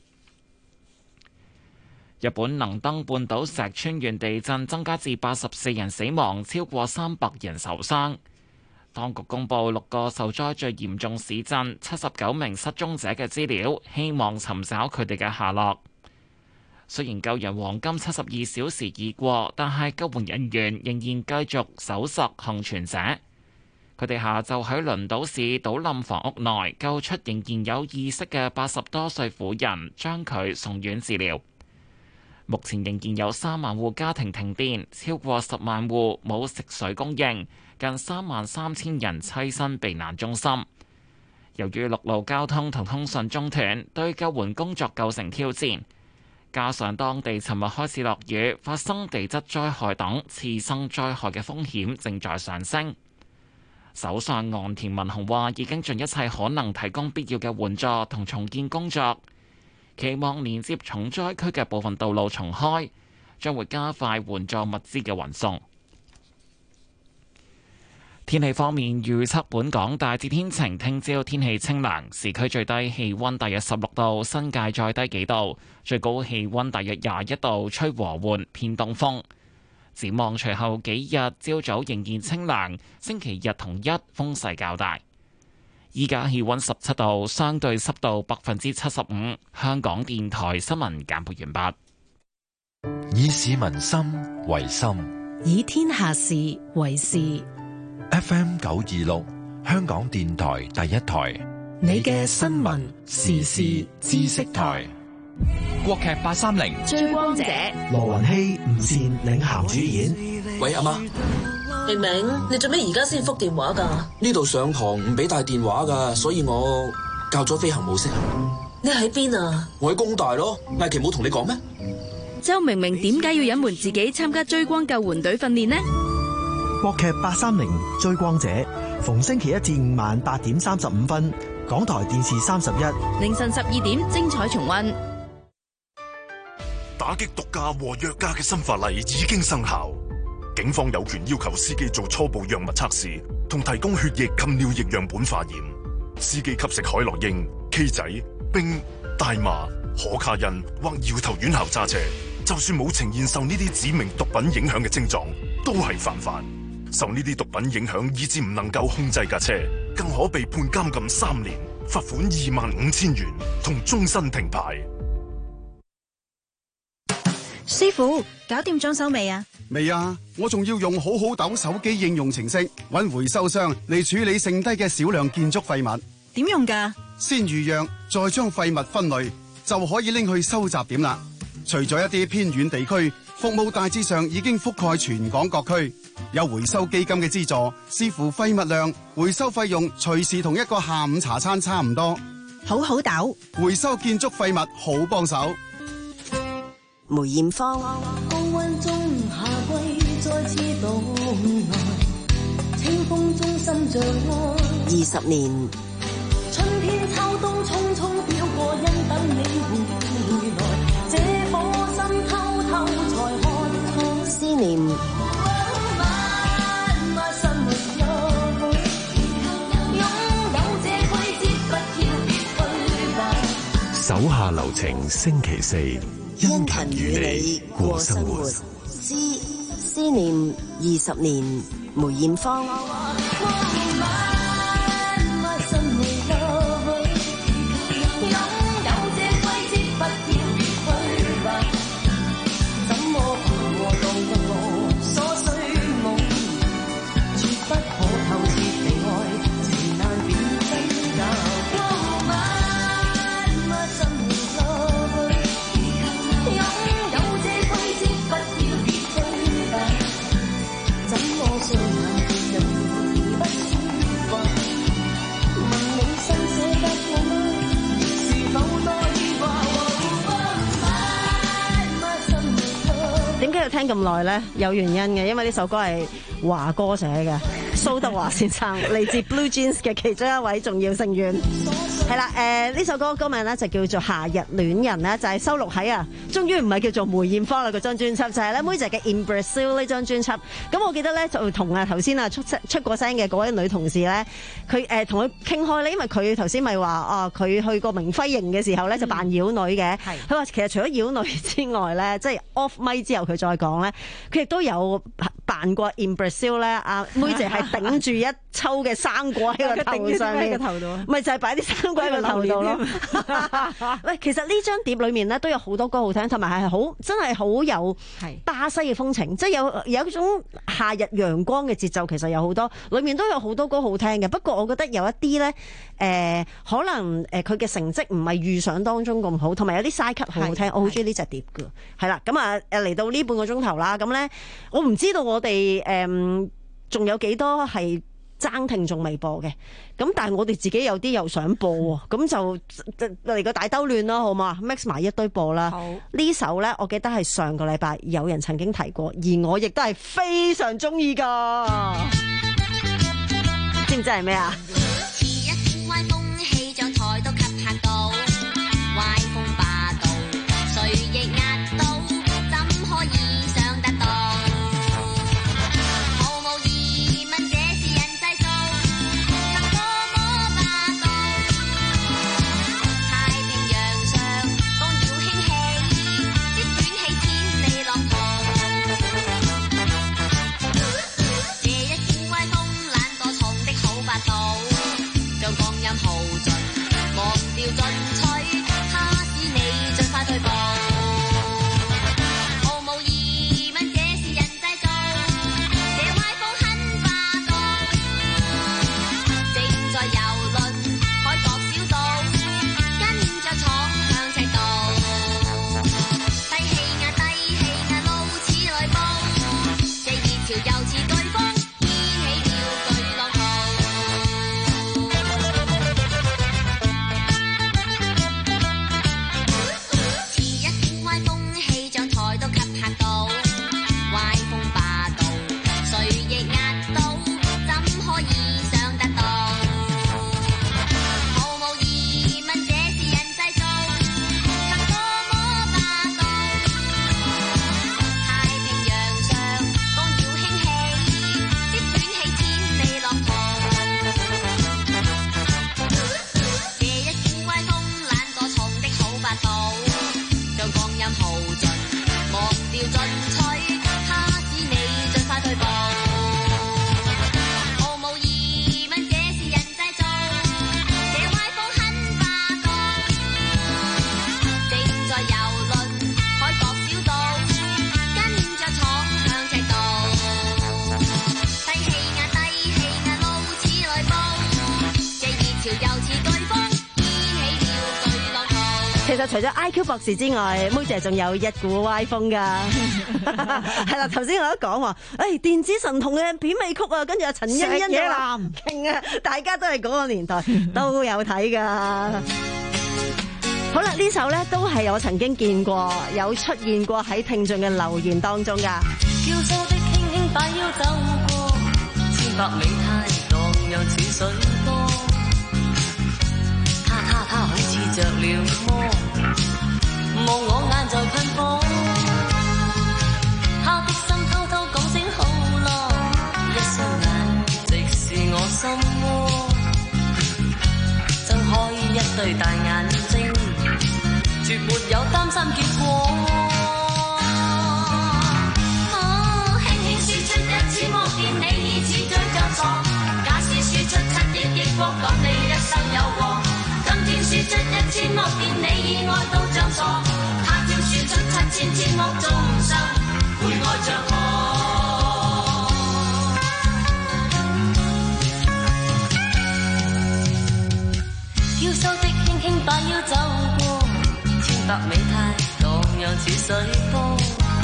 日本能登半島石川縣地震增加至八十四人死亡，超過三百人受傷。當局公布六個受災最嚴重市鎮七十九名失蹤者嘅資料，希望尋找佢哋嘅下落。雖然救人黃金七十二小時已過，但係救援人員仍然繼續搜索幸存者。佢哋下晝喺輪島市倒冧房屋內救出仍然有意識嘅八十多歲婦人，將佢送院治療。目前仍然有三萬戶家庭停電，超過十萬戶冇食水供應，近三萬三千人棲身避難中心。由於陸路交通同通訊中斷，對救援工作構成挑戰。加上當地尋日開始落雨，發生地質災害等次生災害嘅風險正在上升。首相岸田文雄話已經盡一切可能提供必要嘅援助同重建工作。期望連接重災區嘅部分道路重開，將會加快援助物資嘅運送。天氣方面預測，本港大致天晴，聽朝天氣清涼，市區最低氣溫大約十六度，新界再低幾度，最高氣溫大約廿一度，吹和緩偏東風。展望隨後幾日，朝早仍然清涼，星期日同一風勢較大。依家氣溫十七度，相對濕度百分之七十五。香港電台新聞簡報完畢。 以市民心為心， 以天下事為事。 F M 九二六，香港電台第一台， 你嘅新聞時事知識台。 國劇八三零追光者， 羅雲熙、吳倩領銜主演。 喂，阿媽。明明，你做咩而家先覆電話噶？呢度上堂唔俾帶電話噶，所以我教咗飛行模式。你喺邊啊？我喺工大咯。艾琪冇同你講咩？ 周明明點解要隱瞞自己參加追光救援隊訓練呢？ 國劇八三零追光者，逢星期一至五晚八點三十五分，港台電視三十一， 凌晨十二點精彩重溫。 打擊毒駕和藥駕嘅新法例已經生效。警方有權要求司機做初步藥物測試，同提供血液及尿液樣本化驗。司機吸食海洛因、K 仔、冰、大麻、可卡因或搖頭丸後揸車， 就算冇呈現受呢啲指明毒品影響嘅症狀，都係犯法。受呢啲毒品影響，以致唔能夠控制架車，更可被判監禁三年、罰款二萬五千元同終身停牌。 師傅，搞掂裝修未啊？ 未啊，我仲要用好好斗手機應用程式搵回收商嚟處理剩低嘅少量建築廢物。 點用㗎？先預約，再將廢物分類，就可以拎去收集點啦。除咗一啲偏遠地區，服務大致上已經覆蓋全港各區。有回收基金嘅資助，視乎廢物量，回收費用隨時同一個下午茶餐差唔多。 好好斗， 回收建築廢物好幫手。 梅艷芳。 高溫中夏季再次到來，清風中心像愛。 二十年。 春天秋冬匆匆飄過，因等你回來，這顆心偷偷才看透。 思念。 手下留情，星期四，殷勤與你過生活。 思思念二十年，梅艷芳。 點解要聽咁耐咧？有原因嘅，因為呢首歌係華哥寫嘅，蘇德華先生嚟自 Blue Jeans 嘅其中一位重要成員。係啦，誒、呃、呢首歌歌名咧就叫做《夏日戀人》咧，就係、是、收錄喺啊，終於唔係叫做梅艷芳啦嗰張專輯，就係咧妹仔嘅 In Brazil 呢張專輯。咁我記得咧就同啊頭先啊出出過聲嘅嗰位女同事咧，佢誒同佢傾開咧，因為佢頭先咪話啊，佢去過明輝營嘅時候咧就扮妖女嘅，佢話、嗯、其實除咗妖女之外咧，即係 off mic 之後佢再講咧，佢亦都有扮過 In Brazil 咧，阿妹姐係頂住一抽嘅生果喺個頭上面，咪就係擺啲生果喺個頭度咯。喂，其實呢張碟裏面咧都有好多歌好聽，同埋係好真係好有巴西嘅風情，即係有有一種夏日陽光嘅節奏，其實有好多，裏面都有好多歌好聽嘅。不過我覺得有一啲咧，誒、呃、可能誒佢嘅成績唔係預想當中咁好，同埋有啲 side cut 好好聽，我好中意呢隻碟㗎。係啦，咁啊誒嚟到呢半個鐘頭啦，咁咧我唔知道我哋誒仲有幾多係爭聽仲未播嘅，咁但係我哋自己有啲又想播喎，咁就嚟個大兜亂啦，好嘛 ？mix 埋一堆播啦。呢首呢，我記得係上個禮拜有人曾經提過，而我亦都係非常中意噶。知唔知係咩啊？ 這一股威風懶惰蟲的好霸道。 其實除咗 I Q 博士之外，妹姐仲有一股歪風噶。係啦，頭先我都講話，誒、哎、電子神童嘅片尾曲啊，跟住阿陳欣欣就話勁啊，大家都係嗰個年代都有睇噶。好啦，呢首咧都係我曾經見過，有出現過喺聽眾嘅留言當中噶。 嬌羞的輕輕擺腰走過，千百美態蕩漾似水波。他他他好似着了魔，望我眼在噴火。他的心偷偷講聲好咯，一雙眼直是我心窩。睜開一對大眼睛，絕沒有擔心結果。哦，輕輕說出一次莫見你以此追着傻，假使說出七億億光咁你一生有過。今天說出一千莫見你以愛都像傻，他朝說出七千千莫終生會愛着我。嬌羞的輕輕把腰走過，千百美態蕩漾似水波。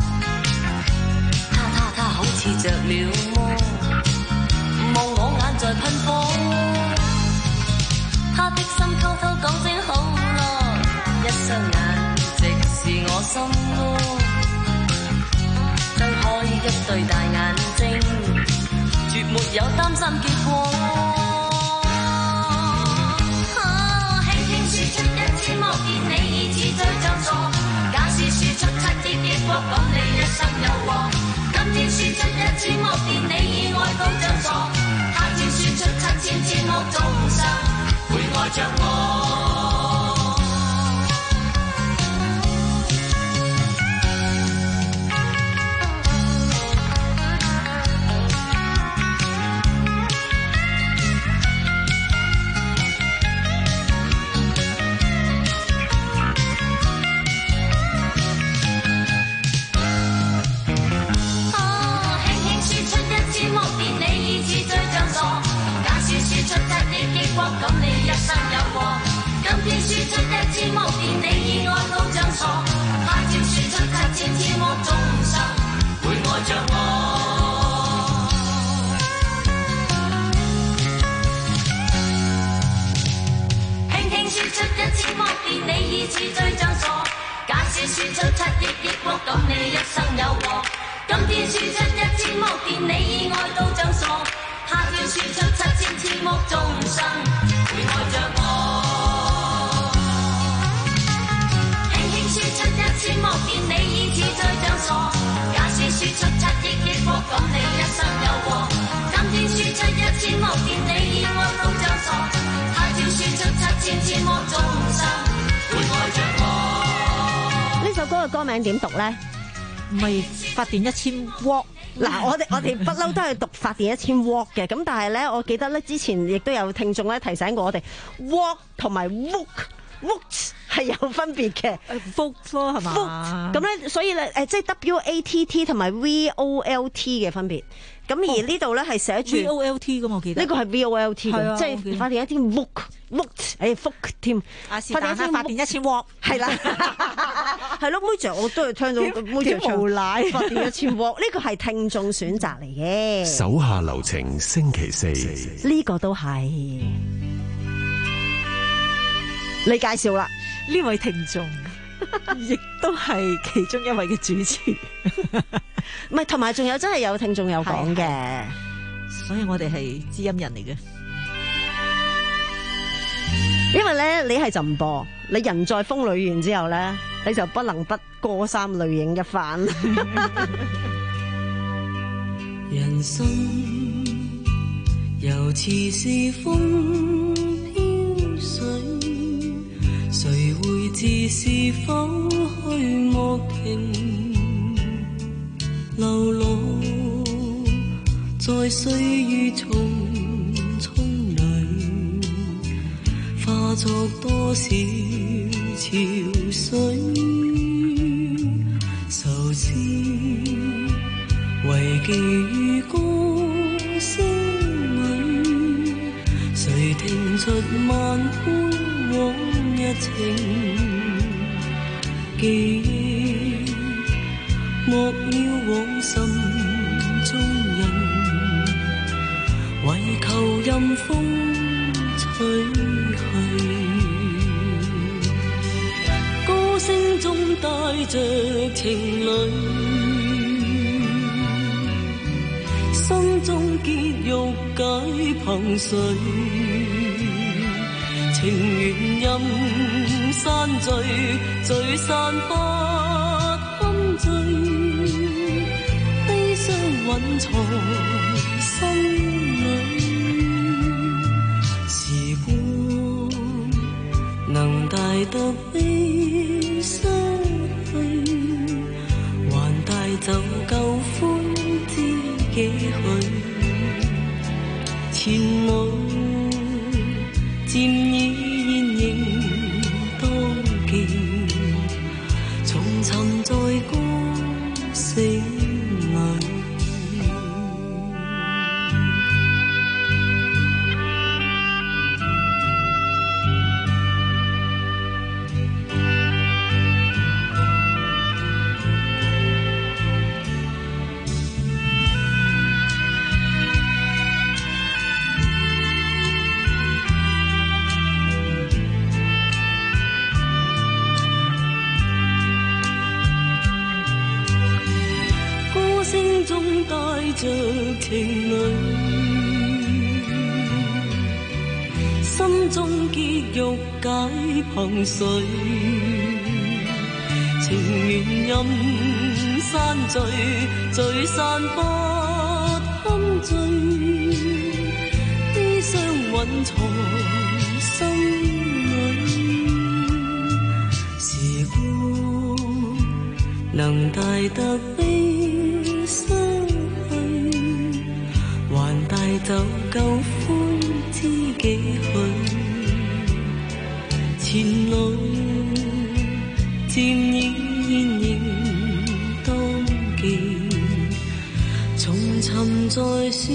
他他他好似着了魔，望我眼在噴火。他的心偷偷講聲好咯，一雙眼直是我心窩。睜開一對大眼睛，絕沒有擔心結果。莫見你以此追像傻，假使說出七億億國咁你一生有過。今天說出一千莫見你以愛都像傻，他朝說出七千千莫終生會愛着我。咁你一生有過，今天說出一千莫見你以愛都像傻，他朝說出七千千莫終生會愛着我。輕輕說出一千莫見你以此追像傻，假使說出七億億國咁你一生有過，今天說出一千莫見你以愛都像傻，他朝說出七千千莫終生會愛着我。輕輕說出一千莫見你以此追像傻，假使說出七億億國咁你一生有過，今天說出一千莫見你以愛都像傻，他朝說出七千千莫終生會愛着我。 呢首歌嘅歌名點讀咧？ 唔係發電一千 W。 嗱，我哋我哋不嬲都係讀發電一千 W 嘅，咁但係咧，我記得咧之前亦都有聽眾咧提醒過我哋 W 同埋 W W 係有分別嘅 ，W 咯係嘛？ 咁咧，所以咧誒，即係 W A T T 同埋 V O L T 嘅分別。咁而呢度咧係寫住 V O L T 咁，我記得呢個係 V O L T 嘅，即係發電一千 W W，誒 W 添。 啊，是但係發電一千 W 係啦，係咯，妹姐我都係聽到妹姐唱奶發電一千 W，呢個係聽眾選擇嚟嘅。 手下留情，星期四呢個都係你介紹啦， 呢位聽眾亦都係其中一位嘅主持。 唔係，同埋仲有真係有聽眾有講嘅， 所以我哋係知音人嚟嘅。 因為咧，你係就唔播，你人在風裏完之後咧，你就不能不過三淚影一番。 人生又似是風飄水，誰會知是否虛莫停？流浪在歲月重重裏，化作多少潮水，愁思遺記於歌聲裏，誰聽出萬般往日情？ 記憶，莫要往心中印，為求任風吹去，歌聲中帶着情侶，心中結玉解憑誰？情緣任山聚，聚散不堪醉，悲傷蘊藏心裏。時光能帶得悲傷去，還帶走舊歡知幾許？前路漸已現形當記，重沉在歌聲裏。着情侶，心中結玉解憑誰？情緣任山聚，聚散不堪醉，悲傷蘊藏心裏。時光能帶得悲傷，還帶走舊歡知幾許？前路漸已現形當記，重沉在旋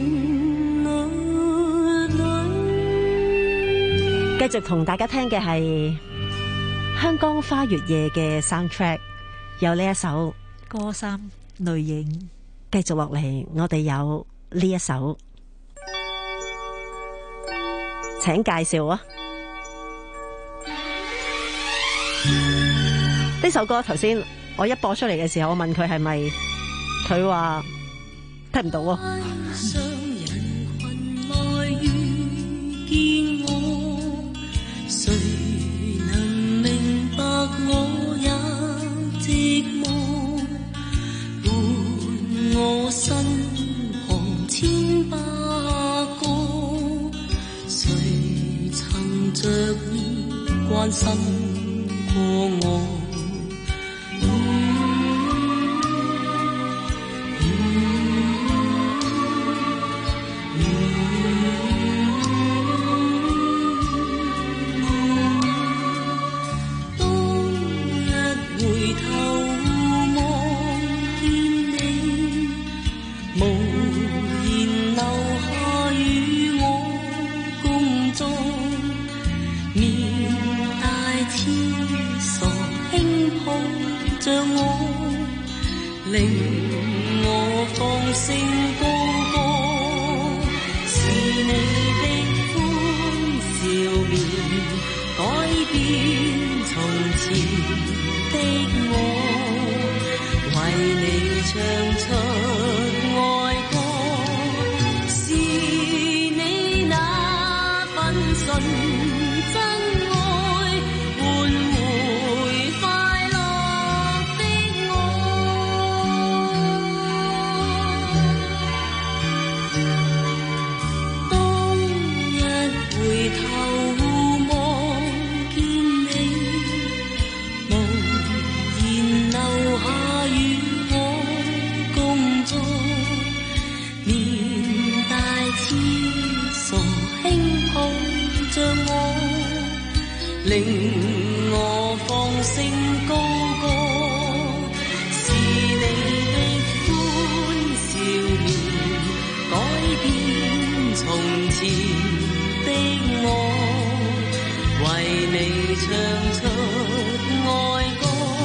律裏。 繼續同大家聽嘅係香江花月夜嘅 soundtrack， 有呢一首歌衫淚影。 繼續落嚟，我哋有呢一首，請介紹啊！呢首歌頭先我一播出嚟嘅時候，我問佢係咪，佢話聽唔到啊。 上人群來遇見我，誰能明白我也寂寞？伴我身旁千百個，誰曾着意關心過我？令我放聲高歌，是你的歡笑面改變從前的我，為你唱出愛歌，是你那份純令我放聲高歌，是你的歡笑面改變從前的我，為你唱出愛歌。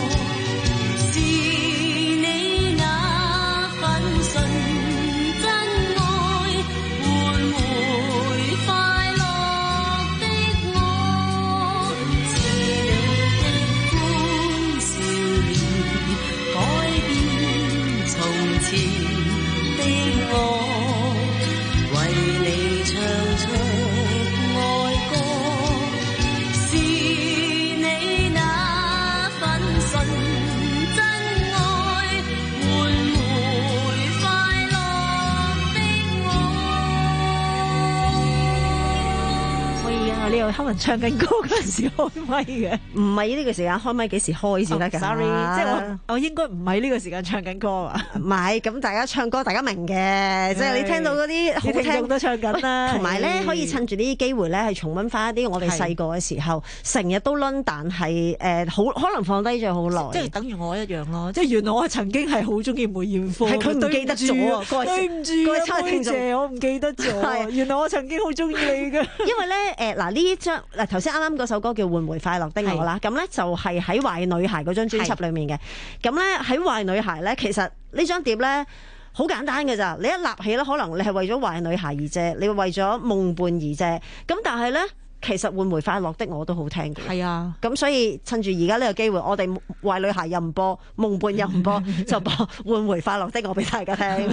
你又可能唱緊歌嗰陣時開咪嘅， 唔係呢個時間開咪，幾時開先得㗎 ？Sorry，即係我我應該唔係呢個時間唱緊歌啊。 唔係，咁大家唱歌大家明嘅，即係你聽到嗰啲好聽聽眾都唱緊啦。 同埋咧可以趁住呢啲機會咧，係重溫翻一啲我哋細個嘅時候，成日都輪，但係誒好可能放低咗好耐。 即係等於我一樣咯，即係原來我曾經係好中意梅艷芳， 係佢唔記得咗啊！ 對唔住啊，梅姐，我唔記得咗。原來我曾經好中意你嘅。 因為咧誒嗱呢張嗱頭先啱啱嗰首歌叫《換回快樂的我》啦，咁咧就係喺《壞女孩》嗰張專輯裡面嘅。咁咧喺《壞女孩》咧，其實呢張碟咧好簡單嘅咋，你一立起咧，可能你係為咗壞女孩而借，你為咗夢伴而借。咁但係咧，其實換回快樂的我都好聽嘅。 係啊， 咁所以趁住而家呢個機會，我哋壞女孩又唔播，夢伴又唔播，就播換回快樂的我俾大家聽。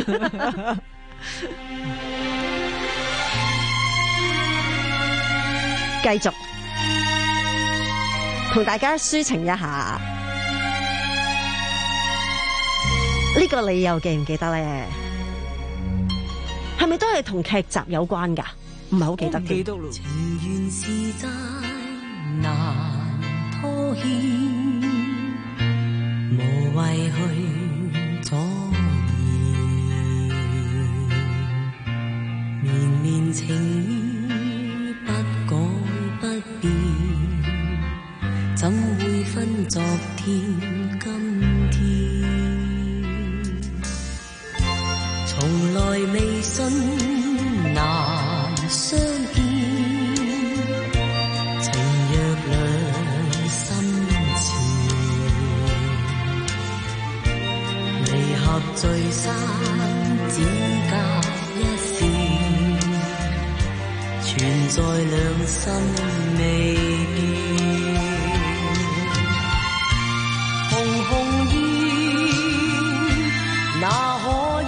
繼續同大家抒情一下。呢個你又記唔記得咧？係咪都係同劇集有關㗎？唔係好記得。 記得咯。 情緣是債難拖欠，無謂去阻延。綿綿情意不改不變，怎會分昨天今天？從來未信難相見，情若兩心纏，離合聚散只隔一線，存在兩心未變。紅紅煙哪可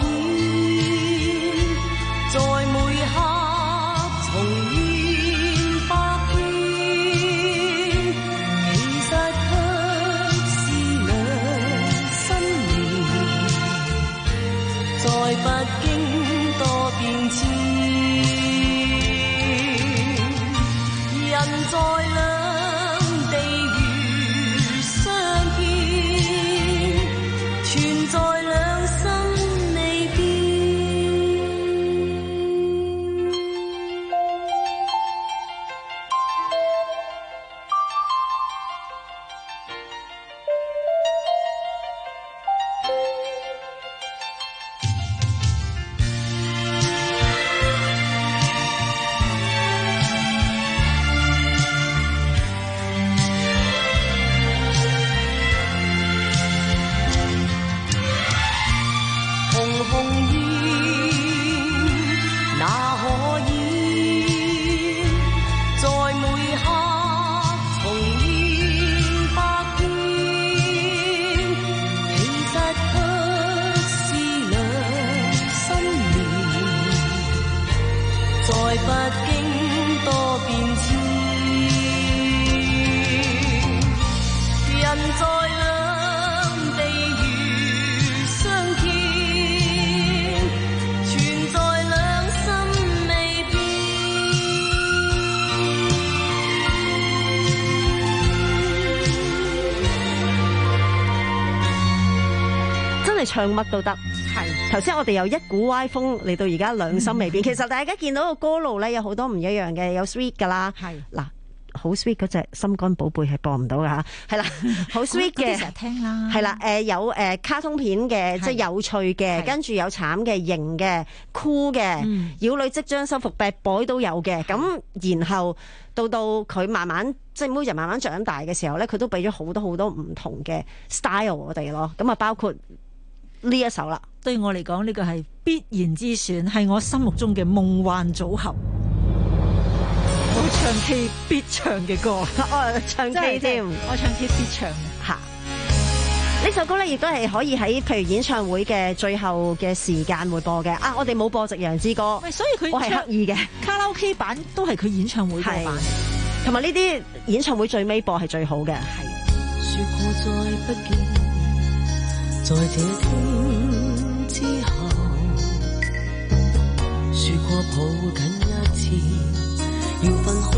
唱乜都得，係頭先我哋由一股歪風嚟到而家兩心未變。其實大家見到個歌路咧有好多唔一樣嘅，有 sweet 噶啦，係嗱好 sweet 嗰隻心肝寶貝係播唔到噶吓，係啦好 sweet 嘅， 成日聽啦， 係啦誒有誒、呃、卡通片嘅，即係有趣嘅，跟住有慘嘅、型嘅、酷嘅，嗯、妖女即將收復 bad boy 都有嘅，咁然後到到佢慢慢即係每人慢慢長大嘅時候咧，佢都俾咗好多好多唔同嘅 style 我哋咯，咁啊包括呢一首啦， 對我嚟講呢個係必然之選，係我心目中嘅夢幻組合，我唱 K 必唱嘅歌， 我唱 K 添， 我唱 K 必唱吓。呢首歌咧亦都係可以喺譬如演唱會嘅最後嘅時間會播嘅。啊，我哋冇播《夕陽之歌》， 喂，所以佢我係刻意嘅卡拉 OK 版都係佢演唱會嘅版， 同埋呢啲演唱會最尾播係最好嘅。係。 說過再不見在這天之後，說過抱緊一次，要分開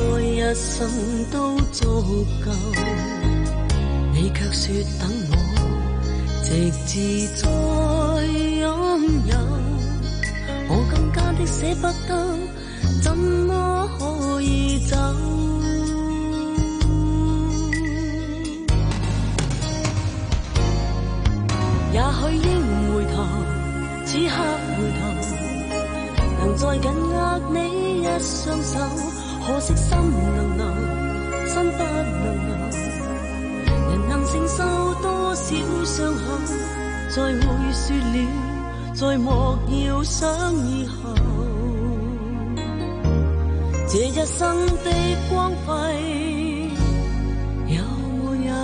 該一生都足夠，你卻說等我直至再擁有，我更加的捨不得，怎麼可以走？也許應回頭，此刻回頭，能再緊握你一雙手，可惜心能留，身不能留，人能承受多少傷口，再會說了，再莫要想以後，這一生的光輝有沒有？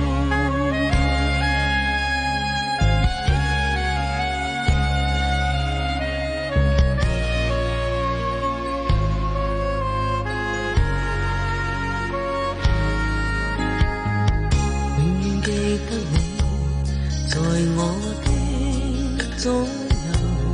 總有，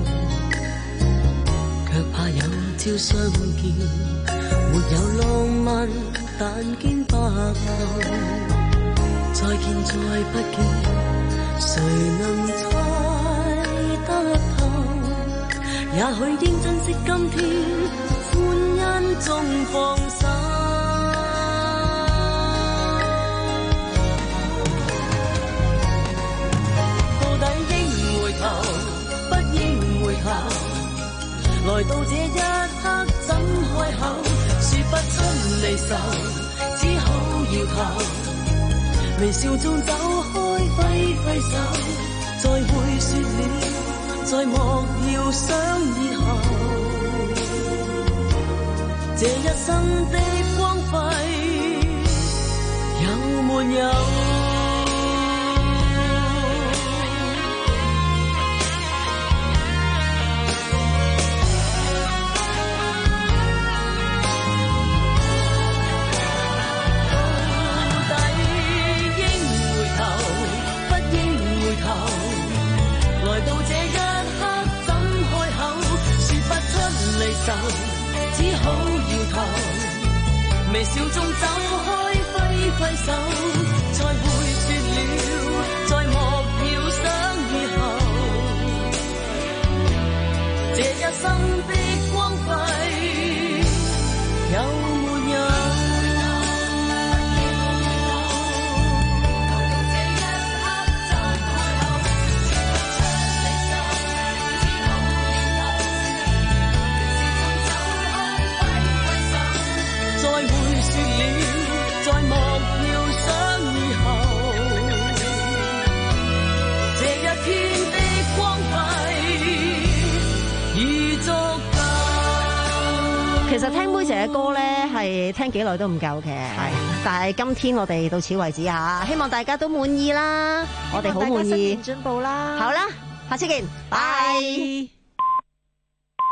卻怕有朝相見，沒有浪漫，但見白頭。再見再不見，誰能猜得透？也許應珍惜今天，歡欣中放手。來到這一刻怎開口，說不出離愁，只好搖頭，微笑中走開，揮揮手，再會說了，再莫要想以後，這一生的光輝有沒有？只好搖頭，微笑中走開，揮揮手，再會說了，再莫要想以後，這一生的光輝有沒有？ 其實聽妹姐嘅歌咧，係聽幾耐都唔夠嘅，係。但係今天我哋到此為止啊，希望大家都滿意啦，我哋好滿意， 進步啦。 好啦，下次見，拜。